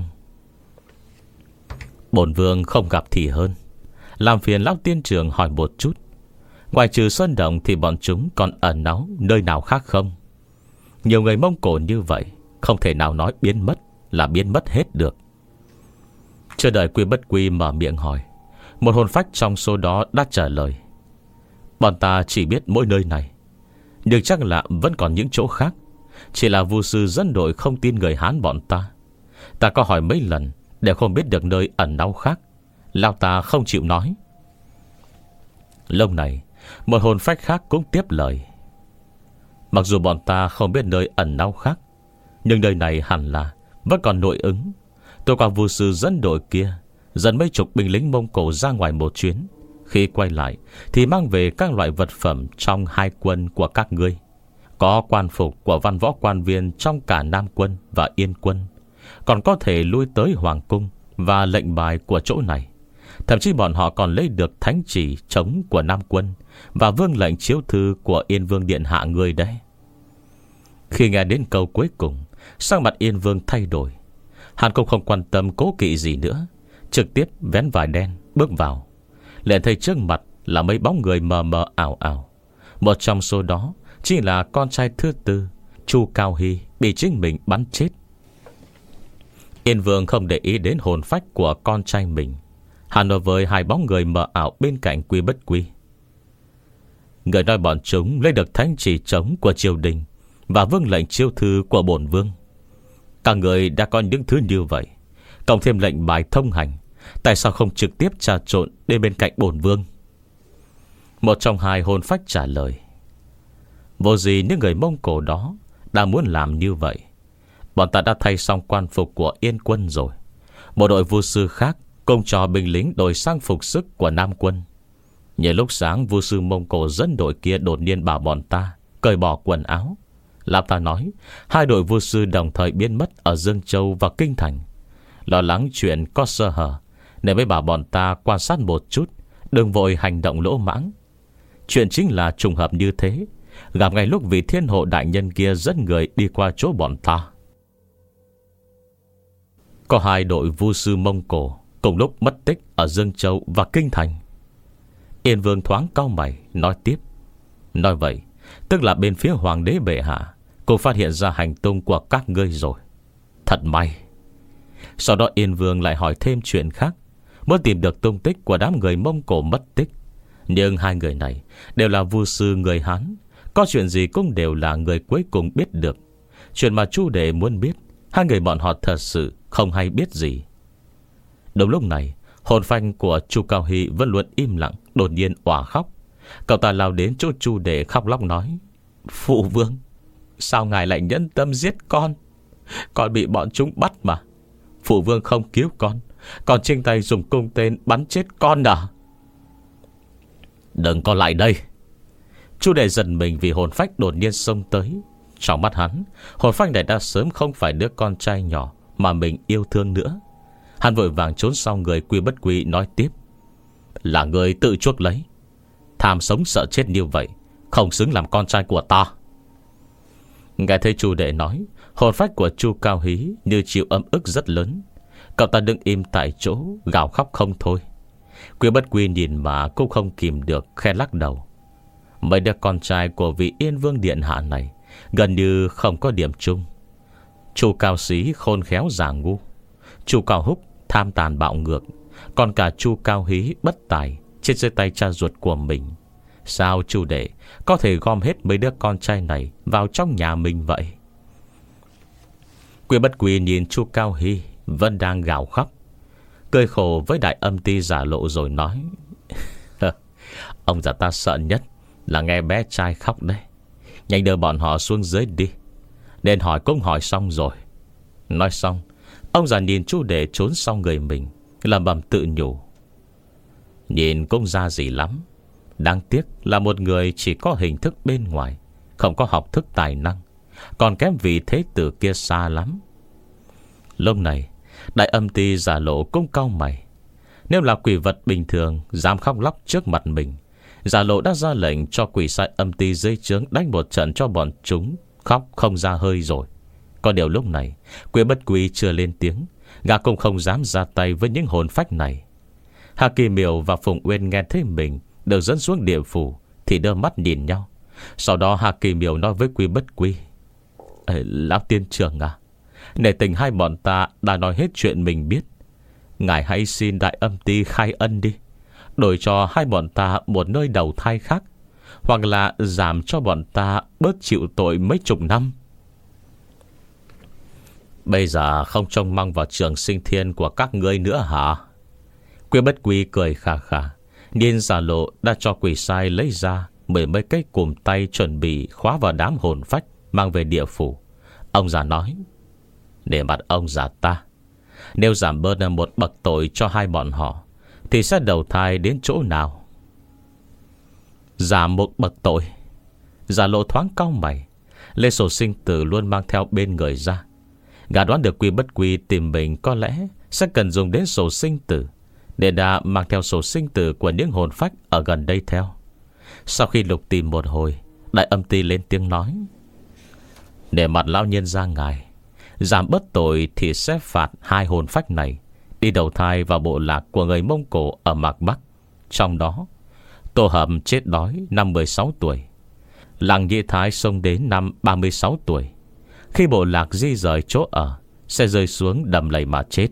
Bổn vương không gặp thì hơn, làm phiền lão tiên trưởng hỏi một chút, ngoài trừ sơn động thì bọn chúng còn ẩn náu nơi nào khác không? Nhiều người Mông Cổ như vậy, không thể nào nói biến mất là biến mất hết được. Chưa đợi Quy Bất Quy mở miệng hỏi, một hồn phách trong số đó đã trả lời: Bọn ta chỉ biết mỗi nơi này, nhưng chắc là vẫn còn những chỗ khác. Chỉ là vu sư dẫn đội không tin người Hán bọn ta. Ta có hỏi mấy lần đều không biết được nơi ẩn náu khác. Lão ta không chịu nói. Lúc này một hồn phách khác cũng tiếp lời: Mặc dù bọn ta không biết nơi ẩn náu khác, nhưng nơi này hẳn là vẫn còn nội ứng. Tôi qua vu sư dẫn đội kia dẫn mấy chục binh lính Mông Cổ ra ngoài một chuyến. Khi quay lại thì mang về các loại vật phẩm trong hai quân của các ngươi. Có quan phục của văn võ quan viên trong cả Nam quân và Yên quân, còn có thể lui tới Hoàng cung và lệnh bài của chỗ này. Thậm chí bọn họ còn lấy được thánh chỉ chống của Nam quân và vương lệnh chiếu thư của Yên Vương điện hạ người đấy. Khi nghe đến câu cuối cùng, sắc mặt Yên Vương thay đổi. Hắn cũng không quan tâm cố kỵ gì nữa, trực tiếp vén vải đen bước vào. Liền thấy trước mặt là mấy bóng người mờ mờ ảo ảo. Một trong số đó chính là con trai thứ tư, Chu Cao Hy, bị chính mình bắn chết. Yên Vương không để ý đến hồn phách của con trai mình. Hắn nói với hai bóng người mờ ảo bên cạnh Quy Bất Quy: Người nói bọn chúng lấy được thánh chỉ chống của triều đình và vương lệnh chiêu thư của bổn vương. Cả người đã có những thứ như vậy, cộng thêm lệnh bài thông hành, tại sao không trực tiếp trà trộn đến bên cạnh bổn vương? Một trong hai hồn phách trả lời: Vô gì những người Mông Cổ đó đã muốn làm như vậy. Bọn ta đã thay xong quan phục của Yên quân rồi. Một đội vu sư khác cùng cho binh lính đổi sang phục sức của Nam quân. Nhờ lúc sáng vu sư Mông Cổ dẫn đội kia đột nhiên bảo bọn ta cởi bỏ quần áo. Lão ta nói hai đội vu sư đồng thời biến mất ở Dương Châu và Kinh Thành. Lo lắng chuyện có sơ hở nên mới bảo bọn ta quan sát một chút, đừng vội hành động lỗ mãng. Chuyện chính là trùng hợp như thế, gặp ngay lúc vị thiên hộ đại nhân kia dẫn người đi qua chỗ bọn ta. Có hai đội vu sư Mông Cổ cùng lúc mất tích ở Dương Châu và Kinh Thành. Yên Vương thoáng cau mày nói tiếp: Nói vậy tức là bên phía hoàng đế bệ hạ cũng phát hiện ra hành tung của các ngươi rồi. Thật may. Sau đó Yên Vương lại hỏi thêm chuyện khác, muốn tìm được tung tích của đám người Mông Cổ mất tích. Nhưng hai người này đều là vu sư người Hán, có chuyện gì cũng đều là người cuối cùng biết được. Chuyện mà Chu Đệ muốn biết, hai người bọn họ thật sự không hay biết gì. Đúng lúc này, Hồn phách của Chu Cao Hy vẫn luôn im lặng, đột nhiên òa khóc. Cậu ta lao đến chỗ Chu Đệ khóc lóc nói: Phụ vương, sao ngài lại nhẫn tâm giết con? Con bị bọn chúng bắt mà. Phụ vương không cứu con, còn trên tay dùng cung tên bắn chết con à? Đừng có lại đây. Chu Đệ giận mình vì hồn phách đột nhiên xông tới. Trong mắt hắn, hồn phách này đã sớm không phải đứa con trai nhỏ mà mình yêu thương nữa. Hắn vội vàng trốn sau người Quy Bất Quy, nói tiếp: Là người tự chuốc lấy, tham sống sợ chết như vậy, không xứng làm con trai của ta. Nghe thấy Chu Đệ nói, hồn phách của Chu Cao Hí như chịu ấm ức rất lớn. Cậu ta đứng im tại chỗ, gào khóc không thôi. Quy Bất Quy nhìn mà cũng không kìm được, khẽ lắc đầu. Mấy đứa con trai của vị Yên Vương điện hạ này gần như không có điểm chung. Chu Cao Xí khôn khéo giả ngu, Chu Cao Húc tham tàn bạo ngược, còn cả Chu Cao Hí bất tài chết dưới tay cha ruột của mình. Sao Chu Đệ có thể gom hết mấy đứa con trai này vào trong nhà mình vậy? Quy Bất Quy nhìn Chu Cao Hy vẫn đang gào khóc, cười khổ với Đại Âm Ti Giả Lộ rồi nói: Ông già ta sợ nhất là nghe bé trai khóc đấy. Nhanh đưa bọn họ xuống dưới đi. Nên hỏi cũng hỏi xong rồi. Nói xong, ông già nhìn Chu Đệ trốn sau người mình, lẩm bẩm tự nhủ: Nhìn cũng ra gì lắm, đáng tiếc là một người chỉ có hình thức bên ngoài, không có học thức tài năng, còn kém vị thế tử kia xa lắm. Lúc này Đại Âm Ti Giả Lộ cũng cau mày. Nếu là quỷ vật bình thường dám khóc lóc trước mặt mình, Giả Lộ đã ra lệnh cho quỷ sai âm ti dưới trướng đánh một trận cho bọn chúng khóc không ra hơi rồi. Có điều lúc này Quy Bất Quy chưa lên tiếng, gã cũng không dám ra tay với những hồn phách này. Hà Kỳ Miểu và Phùng Uyên nghe thấy mình được dẫn xuống địa phủ thì đưa mắt nhìn nhau. Sau đó Hà Kỳ Miểu nói với Quy Bất Quy: Ê, Lão tiên trưởng à, nể tình hai bọn ta đã nói hết chuyện mình biết, ngài hãy xin Đại Âm Ti khai ân đi, đổi cho hai bọn ta một nơi đầu thai khác, hoặc là giảm cho bọn ta bớt chịu tội mấy chục năm. Bây giờ không trông mong vào trường sinh thiên của các ngươi nữa hả? Quy Bất Quy cười khà khà, nhìn Giả Lộ đã cho quỷ sai lấy ra mười mấy cái cùm tay chuẩn bị khóa vào đám hồn phách mang về địa phủ. Ông già nói: Để mặt ông già ta, nếu giảm bớt một bậc tội cho hai bọn họ thì sẽ đầu thai đến chỗ nào? Giảm một bậc tội? Giả Lộ thoáng cau mày. Lê sổ sinh tử luôn mang theo bên người ra. Gã đoán được Quy Bất Quy tìm mình có lẽ sẽ cần dùng đến sổ sinh tử, để đã mang theo sổ sinh tử của những hồn phách ở gần đây theo. Sau khi lục tìm một hồi, Đại Âm Ti lên tiếng nói: Để mặt lão nhân ra ngài, giảm bớt tội thì sẽ phạt hai hồn phách này đi đầu thai vào bộ lạc của người Mông Cổ ở Mạc Bắc. Trong đó Tô Hầm chết đói năm mười sáu tuổi, Lăng Nhĩ Thái xông đến năm ba mươi sáu tuổi. Khi bộ lạc di rời chỗ ở, sẽ rơi xuống đầm lầy mà chết.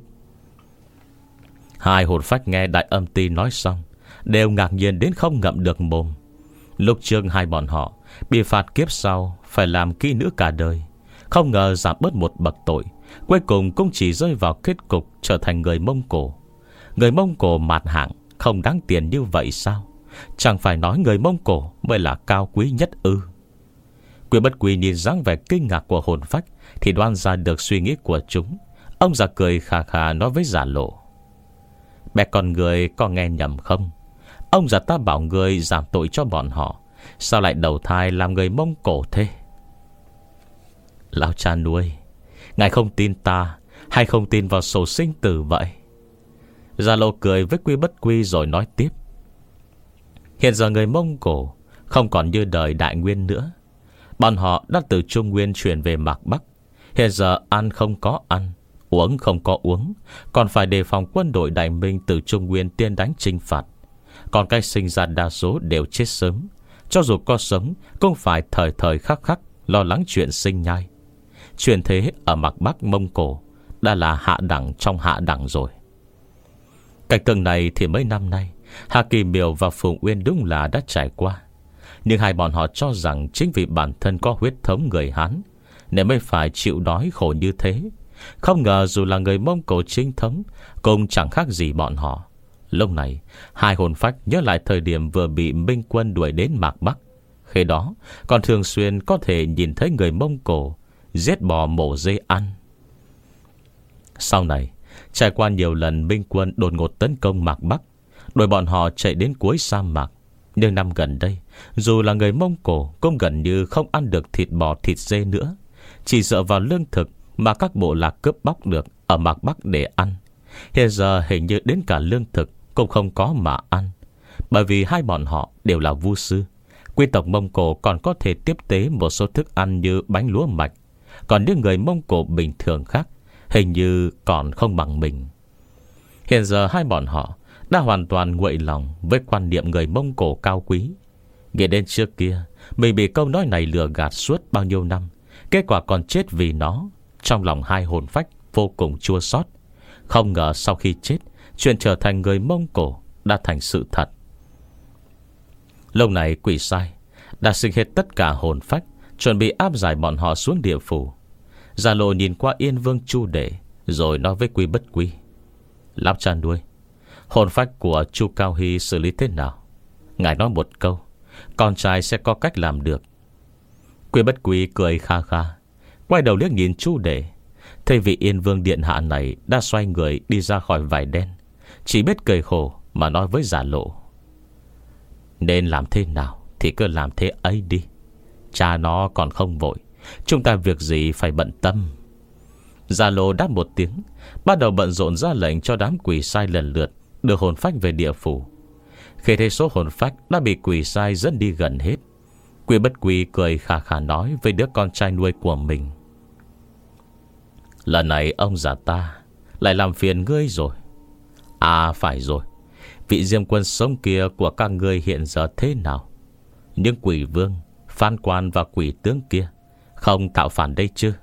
Hai hồn phách nghe Đại Âm Ti nói xong đều ngạc nhiên đến không ngậm được mồm. Lúc trước hai bọn họ bị phạt kiếp sau phải làm kỹ nữ cả đời, không ngờ giảm bớt một bậc tội, cuối cùng cũng chỉ rơi vào kết cục trở thành người Mông Cổ. Người Mông Cổ mạt hạng không đáng tiền như vậy sao? Chẳng phải nói người Mông Cổ mới là cao quý nhất ư? Quy Bất Quy nhìn dáng vẻ kinh ngạc của hồn phách thì đoán ra được suy nghĩ của chúng. Ông già cười khà khà nói với Giả Lộ: Bé con người có nghe nhầm không? Ông già ta bảo người giảm tội cho bọn họ, sao lại đầu thai làm người Mông Cổ thế? Lão cha nuôi, ngài không tin ta hay không tin vào sổ sinh tử vậy? Giả Lộ cười với Quy Bất Quy rồi nói tiếp: Hiện giờ người Mông Cổ không còn như đời Đại Nguyên nữa. Bọn họ đã từ Trung Nguyên chuyển về Mạc Bắc. Hiện giờ ăn không có ăn, uống không có uống, còn phải đề phòng quân đội Đại Minh từ Trung Nguyên tiên đánh chinh phạt. Còn cái sinh ra đa số đều chết sớm, cho dù có sống cũng phải thời thời khắc khắc lo lắng chuyện sinh nhai. Chuyện thế ở Mạc Bắc Mông Cổ đã là hạ đẳng trong hạ đẳng rồi. Cảnh tượng này thì mấy năm nay Hà Kỳ Miểu và Phùng Uyên đúng là đã trải qua. Nhưng hai bọn họ cho rằng chính vì bản thân có huyết thống người Hán nên mới phải chịu đói khổ như thế. Không ngờ dù là người Mông Cổ chính thống cũng chẳng khác gì bọn họ. Lúc này hai hồn phách nhớ lại thời điểm vừa bị Minh quân đuổi đến Mạc Bắc. Khi đó còn thường xuyên có thể nhìn thấy người Mông Cổ giết bò mổ dê ăn. Sau này trải qua nhiều lần Minh quân đột ngột tấn công Mạc Bắc, đuổi bọn họ chạy đến cuối sa mạc. Nhưng năm gần đây, dù là người Mông Cổ cũng gần như không ăn được thịt bò thịt dê nữa, chỉ dựa vào lương thực mà các bộ lạc cướp bóc được ở Mạc Bắc để ăn. Hiện giờ hình như đến cả lương thực cũng không có mà ăn. Bởi vì hai bọn họ đều là vu sư, quý tộc Mông Cổ còn có thể tiếp tế một số thức ăn như bánh lúa mạch. Còn những người Mông Cổ bình thường khác hình như còn không bằng mình. Hiện giờ hai bọn họ đã hoàn toàn nguội lòng với quan niệm người Mông Cổ cao quý. Nghĩ đến trước kia mình bị câu nói này lừa gạt suốt bao nhiêu năm, kết quả còn chết vì nó. Trong lòng hai hồn phách vô cùng chua xót. Không ngờ sau khi chết, chuyện trở thành người Mông Cổ đã thành sự thật. Lúc này quỷ sai đã sinh hết tất cả hồn phách, chuẩn bị áp giải bọn họ xuống địa phủ. Gia Lộ nhìn qua Yên Vương Chu Đệ, rồi nói với Quy Bất Quy: Lão cha nuôi, hồn phách của Chu Cao Hy xử lý thế nào? Ngài nói một câu, con trai sẽ có cách làm được. Quy Bất Quy cười kha kha, quay đầu liếc nhìn Chu Đệ. Thấy vị Yên Vương điện hạ này đã xoay người đi ra khỏi vải đen, chỉ biết cười khổ mà nói với Gia Lộ: Nên làm thế nào thì cứ làm thế ấy đi. Cha nó còn không vội, chúng ta việc gì phải bận tâm. Gia Lộ đáp một tiếng, bắt đầu bận rộn ra lệnh cho đám quỷ sai lần lượt đưa hồn phách về địa phủ. Khi thấy số hồn phách đã bị quỷ sai dẫn đi gần hết, Quy Bất Quy cười khà khà nói với đứa con trai nuôi của mình: Lần này ông già ta lại làm phiền ngươi rồi. À phải rồi, vị Diêm Quân sống kia của các ngươi hiện giờ thế nào? Những quỷ vương, phan quan và quỷ tướng kia không tạo phản đây chứ?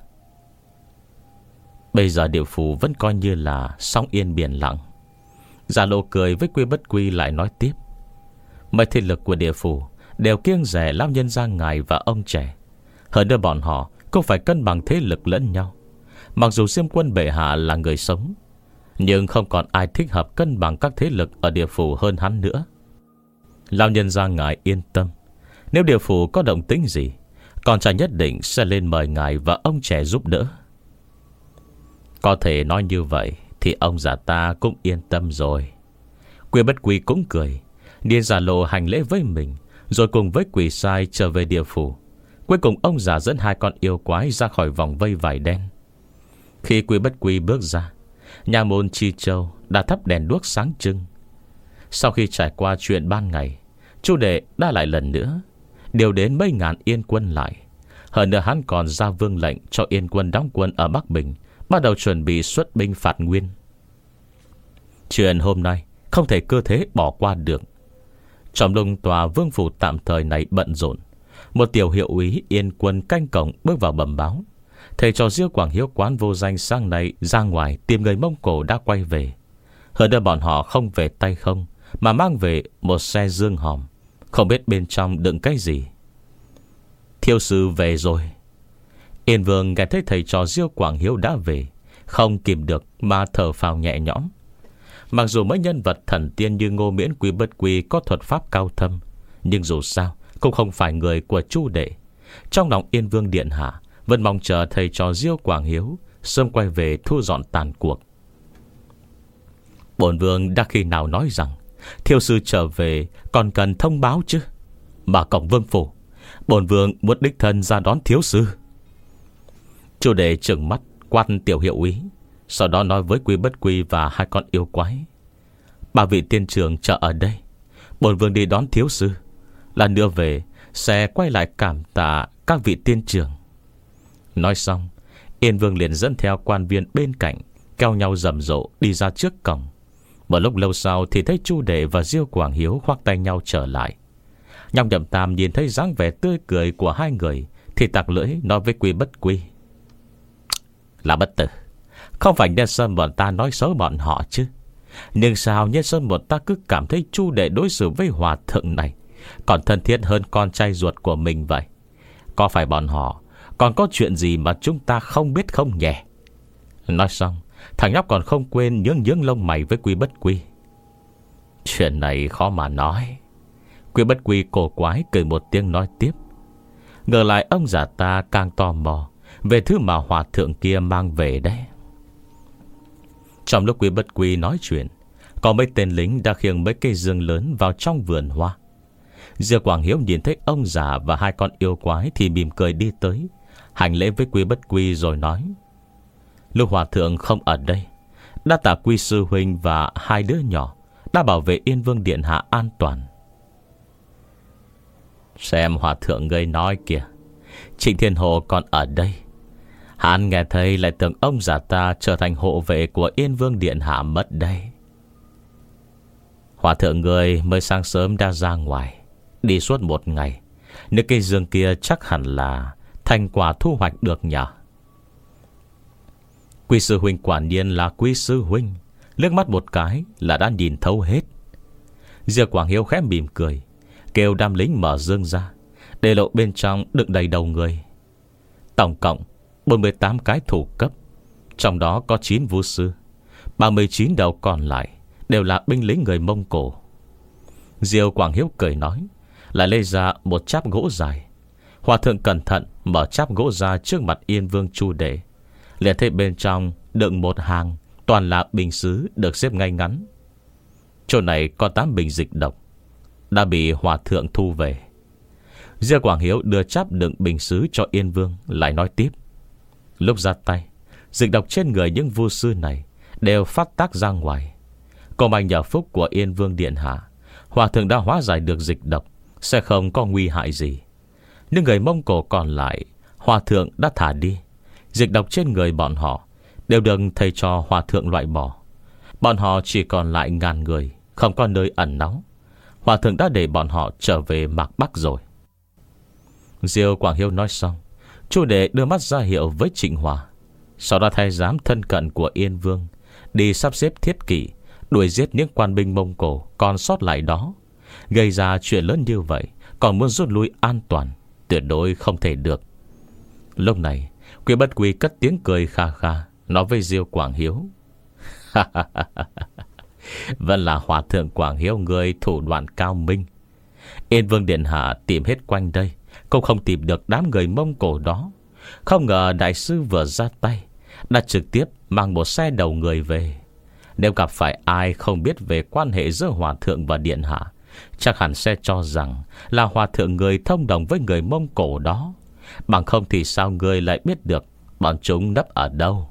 Bây giờ địa phủ vẫn coi như là sóng yên biển lặng. Gia Lộ cười với Quy Bất Quy lại nói tiếp: Mấy thế lực của địa phủ đều kiêng rẻ lão nhân gia ngài và ông trẻ. Hơn nữa bọn họ cũng phải cân bằng thế lực lẫn nhau. Mặc dù Diêm Quân bệ hạ là người sống, nhưng không còn ai thích hợp cân bằng các thế lực ở địa phủ hơn hắn nữa. Lão nhân gia ngài yên tâm, nếu địa phủ có động tĩnh gì, con trai nhất định sẽ lên mời ngài và ông trẻ giúp đỡ. Có thể nói như vậy thì ông già ta cũng yên tâm rồi. Quy Bất Quy cũng cười, điên Gia Lộ hành lễ với mình, rồi cùng với quỷ sai trở về địa phủ. Cuối cùng ông già dẫn hai con yêu quái ra khỏi vòng vây vải đen. Khi Quy Bất Quy bước ra, nhà môn Chi Châu đã thắp đèn đuốc sáng trưng. Sau khi trải qua chuyện ban ngày, Chu Đệ đã lại lần nữa điều đến mấy ngàn yên quân lại. Hơn nữa hắn còn ra vương lệnh cho yên quân đóng quân ở Bắc Bình, bắt đầu chuẩn bị xuất binh phạt Nguyên. Chuyện hôm nay không thể cơ thế bỏ qua được. Trong lung tòa vương phủ tạm thời này bận rộn, một tiểu hiệu úy yên quân canh cổng bước vào bẩm báo: thầy trò Diêu Quảng Hiếu quán vô danh sang này ra ngoài tìm người Mông Cổ đã quay về. Hơn nữa bọn họ không về tay không, mà mang về một xe dương hòm, không biết bên trong đựng cái gì. Thiêu sư về rồi. Yên Vương nghe thấy thầy trò Diêu Quảng Hiếu đã về, không kìm được mà thở phào nhẹ nhõm. Mặc dù mấy nhân vật thần tiên như Ngô Miễn, Quy Bất Quy có thuật pháp cao thâm, nhưng dù sao cũng không phải người của Chu Đệ. Trong lòng Yên Vương điện hạ vẫn mong chờ thầy trò Diêu Quảng Hiếu sớm quay về thu dọn tàn cuộc. Bổn vương đã khi nào nói rằng thiêu sư trở về còn cần thông báo chứ? Mà cổng vương phủ, bổn vương muốn đích thân ra đón thiếu sư. Chu Đệ trừng mắt quát tiểu hiệu úy, sau đó nói với Quy Bất Quy và hai con yêu quái: ba vị tiên trưởng chờ ở đây, bổn vương đi đón thiếu sư. Lần nữa về sẽ quay lại cảm tạ các vị tiên trưởng. Nói xong, Yên Vương liền dẫn theo quan viên bên cạnh kéo nhau rầm rộ đi ra trước cổng. Một lúc lâu sau thì thấy Chu Đệ và Diêu Quảng Hiếu khoác tay nhau trở lại. Nhong Nhậm Tam nhìn thấy dáng vẻ tươi cười của hai người thì tặc lưỡi nói với Quy Bất Quy: là bất tử, không phải Nhân Sơn bọn ta nói xấu bọn họ chứ. Nhưng sao Nhân Sơn bọn ta cứ cảm thấy Chu Đệ đối xử với hòa thượng này còn thân thiết hơn con trai ruột của mình vậy? Có phải bọn họ còn có chuyện gì mà chúng ta không biết không nhỉ? Nói xong, thằng nhóc còn không quên nhướng nhướng lông mày với Quy Bất Quy. Chuyện này khó mà nói. Quy Bất Quy cổ quái cười một tiếng nói tiếp. Ngờ lại ông già ta càng tò mò về thứ mà hòa thượng kia mang về đấy. Trong lúc Quy Bất Quy nói chuyện, có mấy tên lính đã khiêng mấy cây dương lớn vào trong vườn hoa. Diêu Quảng Hiếu nhìn thấy ông già và hai con yêu quái thì mỉm cười đi tới, hành lễ với Quy Bất Quy rồi nói: Lúc hòa thượng không ở đây, đa tạ Quy sư huynh và hai đứa nhỏ đã bảo vệ Yên Vương điện hạ an toàn. Xem hòa thượng ngươi nói kìa, Trịnh Thiên Hồ còn ở đây. Hắn nghe thấy lại tưởng ông già ta trở thành hộ vệ của Yên Vương điện hạ mất đây. Hòa thượng ngươi mới sáng sớm đã ra ngoài, đi suốt một ngày. Nếu cây dương kia chắc hẳn là thành quả thu hoạch được nhờ. Quy sư huynh quả nhiên là Quy sư huynh, liếc mắt một cái là đã nhìn thấu hết. Diêu Quảng Hiếu khẽ mỉm cười, kêu đám lính mở dương ra, để lộ bên trong đựng đầy đầu người. Tổng cộng bốn mươi tám cái thủ cấp, trong đó có chín vũ sư. Ba mươi chín đầu còn lại đều là binh lính người Mông Cổ. Diêu Quảng Hiếu cười nói, lại lấy ra một cháp gỗ dài. Hòa thượng cẩn thận mở cháp gỗ ra trước mặt Yên Vương Chu Đệ, liền thấy bên trong đựng một hàng toàn là bình sứ được xếp ngay ngắn. Chỗ này có tám bình dịch độc đã bị hòa thượng thu về. Diêu Quảng Hiếu đưa cháp đựng bình sứ cho Yên Vương, lại nói tiếp: Lúc ra tay, dịch độc trên người những vu sư này đều phát tác ra ngoài. Có may nhờ phúc của Yên Vương điện hạ, hòa thượng đã hóa giải được dịch độc, sẽ không có nguy hại gì. Nhưng người Mông Cổ còn lại, hòa thượng đã thả đi. Dịch độc trên người bọn họ đều được thầy trò hòa thượng loại bỏ. Bọn họ chỉ còn lại ngàn người, không có nơi ẩn náu. Hòa thượng đã để bọn họ trở về Mạc Bắc rồi. Diêu Quảng Hiếu nói xong, Chu Đệ đưa mắt ra hiệu với Trịnh Hòa. Sau đó thay giám thân cận của Yên Vương đi sắp xếp thiết kỵ đuổi giết những quan binh Mông Cổ còn sót lại đó. Gây ra chuyện lớn như vậy, còn muốn rút lui an toàn, tuyệt đối không thể được. Lúc này Quy Bất Quy cất tiếng cười kha kha, nói với Diêu Quảng Hiếu: Vẫn là hòa thượng Quảng Hiếu người thủ đoạn cao minh. Yên Vương điện hạ tìm hết quanh đây cũng không tìm được đám người Mông Cổ đó. Không ngờ đại sư vừa ra tay đã trực tiếp mang một xe đầu người về. Nếu gặp phải ai không biết về quan hệ giữa hòa thượng và điện hạ, chắc hẳn sẽ cho rằng là hòa thượng người thông đồng với người Mông Cổ đó. Bằng không thì sao người lại biết được bọn chúng nấp ở đâu?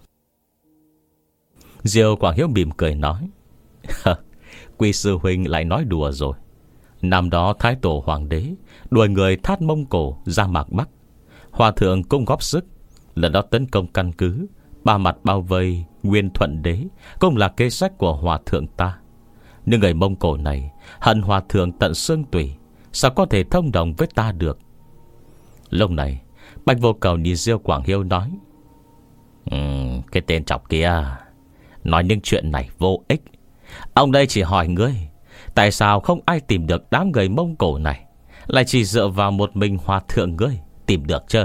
Diêu Quảng Hiếu mỉm cười nói: Quy sư huynh lại nói đùa rồi. Năm đó Thái Tổ Hoàng đế đuổi người thát Mông Cổ ra Mạc Bắc, hòa thượng cũng góp sức. Lần đó tấn công căn cứ, ba mặt bao vây Nguyên Thuận đế cũng là kế sách của hòa thượng ta. Nhưng người Mông Cổ này hận hòa thượng tận xương tủy, sao có thể thông đồng với ta được? Lúc này Bạch Vô Cầu nhìn Diêu Quảng Hiếu nói: um, Cái tên chọc kia nói những chuyện này vô ích. Ông đây chỉ hỏi ngươi, tại sao không ai tìm được đám người Mông Cổ này, lại chỉ dựa vào một mình hòa thượng ngươi tìm được chứ?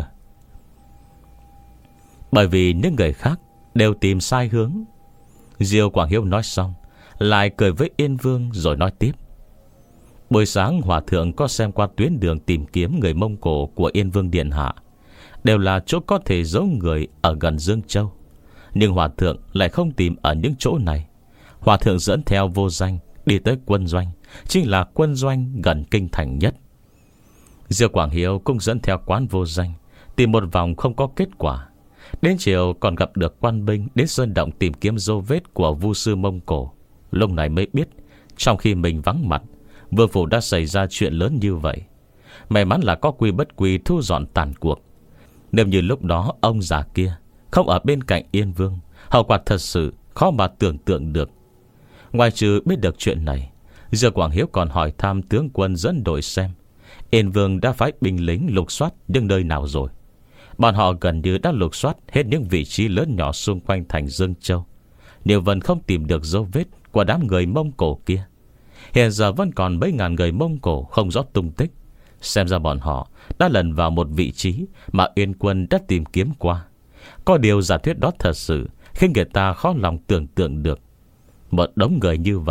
Bởi vì những người khác đều tìm sai hướng. Diêu Quảng Hiếu nói xong, lại cười với Yên Vương rồi nói tiếp: Buổi sáng hòa thượng có xem qua tuyến đường tìm kiếm người Mông Cổ của Yên Vương điện hạ, đều là chỗ có thể giấu người ở gần Dương Châu. Nhưng hòa thượng lại không tìm ở những chỗ này. Hòa thượng dẫn theo Vô Danh đi tới quân doanh, chính là quân doanh gần kinh thành nhất. Diêu Quảng Hiếu cũng dẫn theo quán Vô Danh tìm một vòng không có kết quả. Đến chiều còn gặp được quan binh đến sơn động tìm kiếm dấu vết của vu sư Mông Cổ. Lúc này mới biết trong khi mình vắng mặt, vương phủ đã xảy ra chuyện lớn như vậy. May mắn là có Quy Bất Quy thu dọn tàn cuộc. Nếu như lúc đó ông già kia không ở bên cạnh Yên Vương, hậu quả thật sự khó mà tưởng tượng được. Ngoài trừ biết được chuyện này, Diêu Quảng Hiếu còn hỏi thăm tướng quân dẫn đội xem Yên Vương đã phái binh lính lục soát những nơi nào rồi. Bọn họ gần như đã lục soát hết những vị trí lớn nhỏ xung quanh thành Dương Châu. Nếu vẫn không tìm được dấu vết của đám người Mông Cổ kia, hiện giờ vẫn còn mấy ngàn người Mông Cổ không rõ tung tích. Xem ra bọn họ đã lần vào một vị trí mà Uyên Quân đã tìm kiếm qua. Có điều giả thuyết đó thật sự khiến người ta khó lòng tưởng tượng được. Một đống người như vậy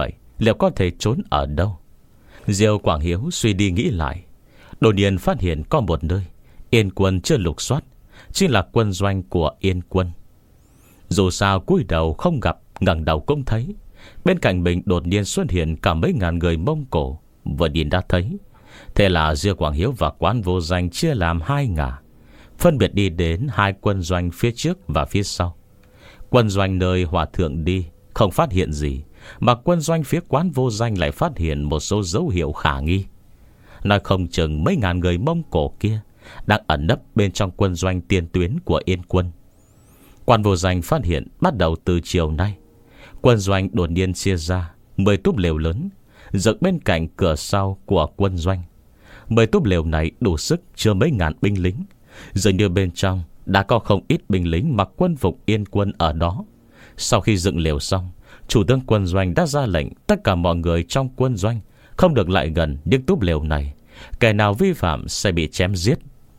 liệu có thể trốn ở đâu? Diêu Quảng Hiếu suy đi nghĩ lại, đột nhiên phát hiện có một nơi Yên Quân chưa lục soát, chính là quân doanh của Yên Quân. Dù sao cúi đầu không gặp, ngẩng đầu cũng thấy. Bên cạnh mình đột nhiên xuất hiện cả mấy ngàn người Mông Cổ, vừa nhìn đã thấy. Thế là Diêu Quảng Hiếu và Quán Vô Danh chia làm hai ngả, phân biệt đi đến hai quân doanh phía trước và phía sau. Quân doanh nơi Hòa Thượng đi không phát hiện gì, mà quân doanh phía Quán Vô Danh lại phát hiện một số dấu hiệu khả nghi. Nói không chừng mấy ngàn người Mông Cổ kia đang ẩn nấp bên trong quân doanh tiền tuyến của Yên Quân. Quán Vô Danh phát hiện bắt đầu từ chiều nay, quân doanh đột nhiên chia ra mười túp lều lớn dựng bên cạnh cửa sau của quân doanh. Mười túp lều này đủ sức chứa mấy ngàn binh lính. Dường như bên trong đã có không ít binh lính mặc quân phục Yên Quân ở đó. Sau khi dựng lều xong, chủ tướng quân doanh đã ra lệnh tất cả mọi người trong quân doanh không được lại gần những túp lều này. Kẻ nào vi phạm sẽ bị chém giết.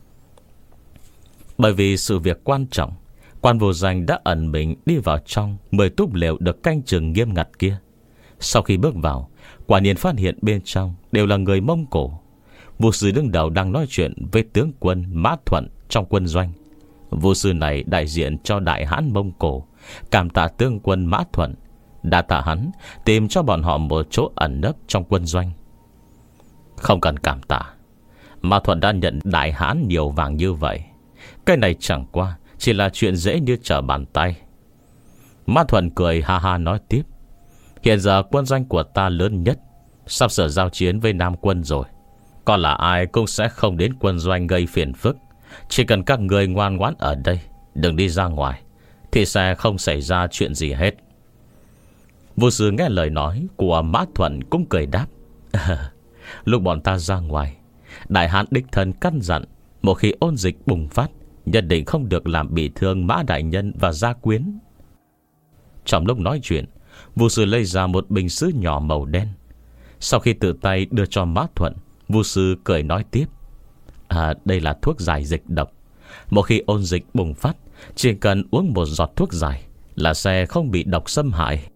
Bởi vì sự việc quan trọng, Quan Vô Danh đã ẩn mình đi vào trong mười túp lều được canh chừng nghiêm ngặt kia. Sau khi bước vào, quả nhiên phát hiện bên trong đều là người Mông Cổ. Vũ sư đứng đầu đang nói chuyện với tướng quân Mã Thuận trong quân doanh. Vũ sư này đại diện cho Đại Hãn Mông Cổ, cảm tạ tướng quân Mã Thuận đã tạ hắn tìm cho bọn họ một chỗ ẩn nấp trong quân doanh. Không cần cảm tạ, Mã Thuận đã nhận Đại Hãn nhiều vàng như vậy. Cái này chẳng qua chỉ là chuyện dễ như trở bàn tay. Mã Thuận cười ha ha nói tiếp: Hiện giờ quân doanh của ta lớn nhất, sắp sửa giao chiến với Nam quân rồi. Còn là ai cũng sẽ không đến quân doanh gây phiền phức. Chỉ cần các người ngoan ngoãn ở đây, đừng đi ra ngoài, thì sẽ không xảy ra chuyện gì hết. Vô sư nghe lời nói của Mã Thuận cũng cười đáp: Lúc bọn ta ra ngoài, Đại Hán đích thân căn dặn, một khi ôn dịch bùng phát, nhất định không được làm bị thương Mã đại nhân và gia quyến. Trong lúc nói chuyện, Vu sư lấy ra một bình sứ nhỏ màu đen. Sau khi tự tay đưa cho Mã Thuận, Vu sư cười nói tiếp: à, Đây là thuốc giải dịch độc. Một khi ôn dịch bùng phát, chỉ cần uống một giọt thuốc giải là sẽ không bị độc xâm hại.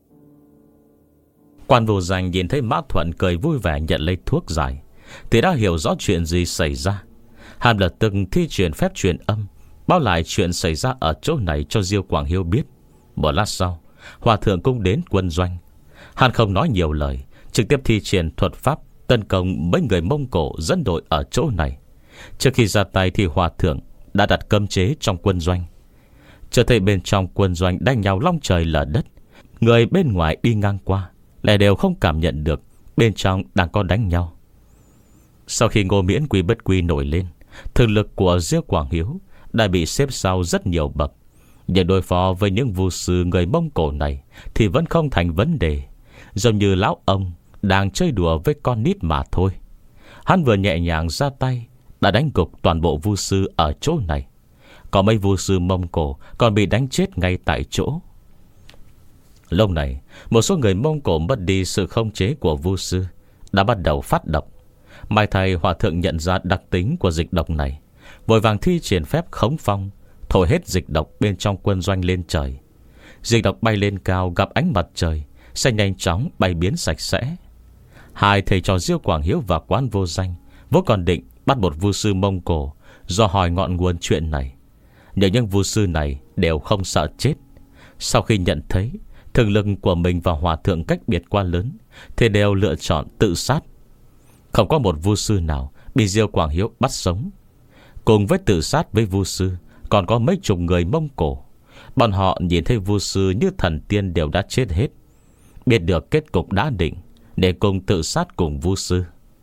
Quan Vô Danh nhìn thấy Mã Thuận cười vui vẻ nhận lấy thuốc giải thì đã hiểu rõ chuyện gì xảy ra. Hắn lập tức thi triển phép truyền âm, báo lại chuyện xảy ra ở chỗ này cho Diêu Quảng Hiếu biết. Một lát sau, Hòa thượng cũng đến quân doanh. Hắn không nói nhiều lời, trực tiếp thi triển thuật pháp tấn công mấy người Mông Cổ dẫn đội ở chỗ này. Trước khi ra tay thì Hòa thượng đã đặt cấm chế trong quân doanh. Chờ thấy bên trong quân doanh đánh nhau long trời lở đất, người bên ngoài đi ngang qua lại đều không cảm nhận được bên trong đang có đánh nhau. Sau khi Ngô Miễn Quy Bất Quy nổi lên, thực lực của Diêu Quảng Hiếu đã bị xếp sau rất nhiều bậc. Nhưng đối phó với những vu sư người Mông Cổ này thì vẫn không thành vấn đề, giống như lão ông đang chơi đùa với con nít mà thôi. Hắn vừa nhẹ nhàng ra tay đã đánh gục toàn bộ vu sư ở chỗ này. Có mấy vu sư Mông Cổ còn bị đánh chết ngay tại chỗ. Lúc này, một số người Mông Cổ mất đi sự khống chế của vu sư, đã bắt đầu phát độc. Mai thầy Hòa thượng nhận ra đặc tính của dịch độc này, vội vàng thi triển phép khống phong, thổi hết dịch độc bên trong quân doanh lên trời. Dịch độc bay lên cao gặp ánh mặt trời sẽ nhanh chóng bay biến sạch sẽ. Hai thầy trò Diêu Quảng Hiếu và Quán Vô Danh vốn còn định bắt một vu sư Mông Cổ do hỏi ngọn nguồn chuyện này, nhưng những vu sư này đều không sợ chết. Sau khi nhận thấy thực lực của mình và Hòa thượng cách biệt quá lớn thì đều lựa chọn tự sát. Không có một vu sư nào bị Diêu Quảng Hiếu bắt sống. Cùng với tự sát với vu sư còn có mấy chục người Mông Cổ. Bọn họ nhìn thấy vu sư như thần tiên đều đã chết hết, biết được kết cục đã định để cùng tự sát cùng vu sư.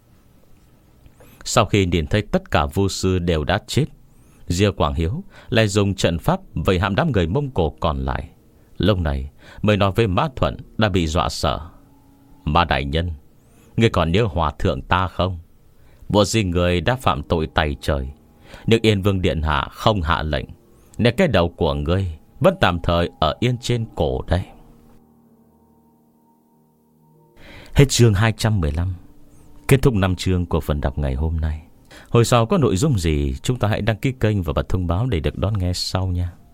Sau khi nhìn thấy tất cả vu sư đều đã chết, Diêu Quảng Hiếu lại dùng trận pháp vây hãm đám người Mông Cổ còn lại. Lúc này mới nói với Mã Thuận đã bị dọa sợ: Mã đại nhân, ngươi còn nhớ Hòa thượng ta không? Bộ gì người đã phạm tội tày trời, nhưng Yên Vương điện hạ không hạ lệnh, nên cái đầu của ngươi vẫn tạm thời ở yên trên cổ đây. Hết chương hai trăm mười lăm. Kết thúc năm chương của phần đọc ngày hôm nay. Hồi sau có nội dung gì chúng ta hãy đăng ký kênh và bật thông báo để được đón nghe sau nha.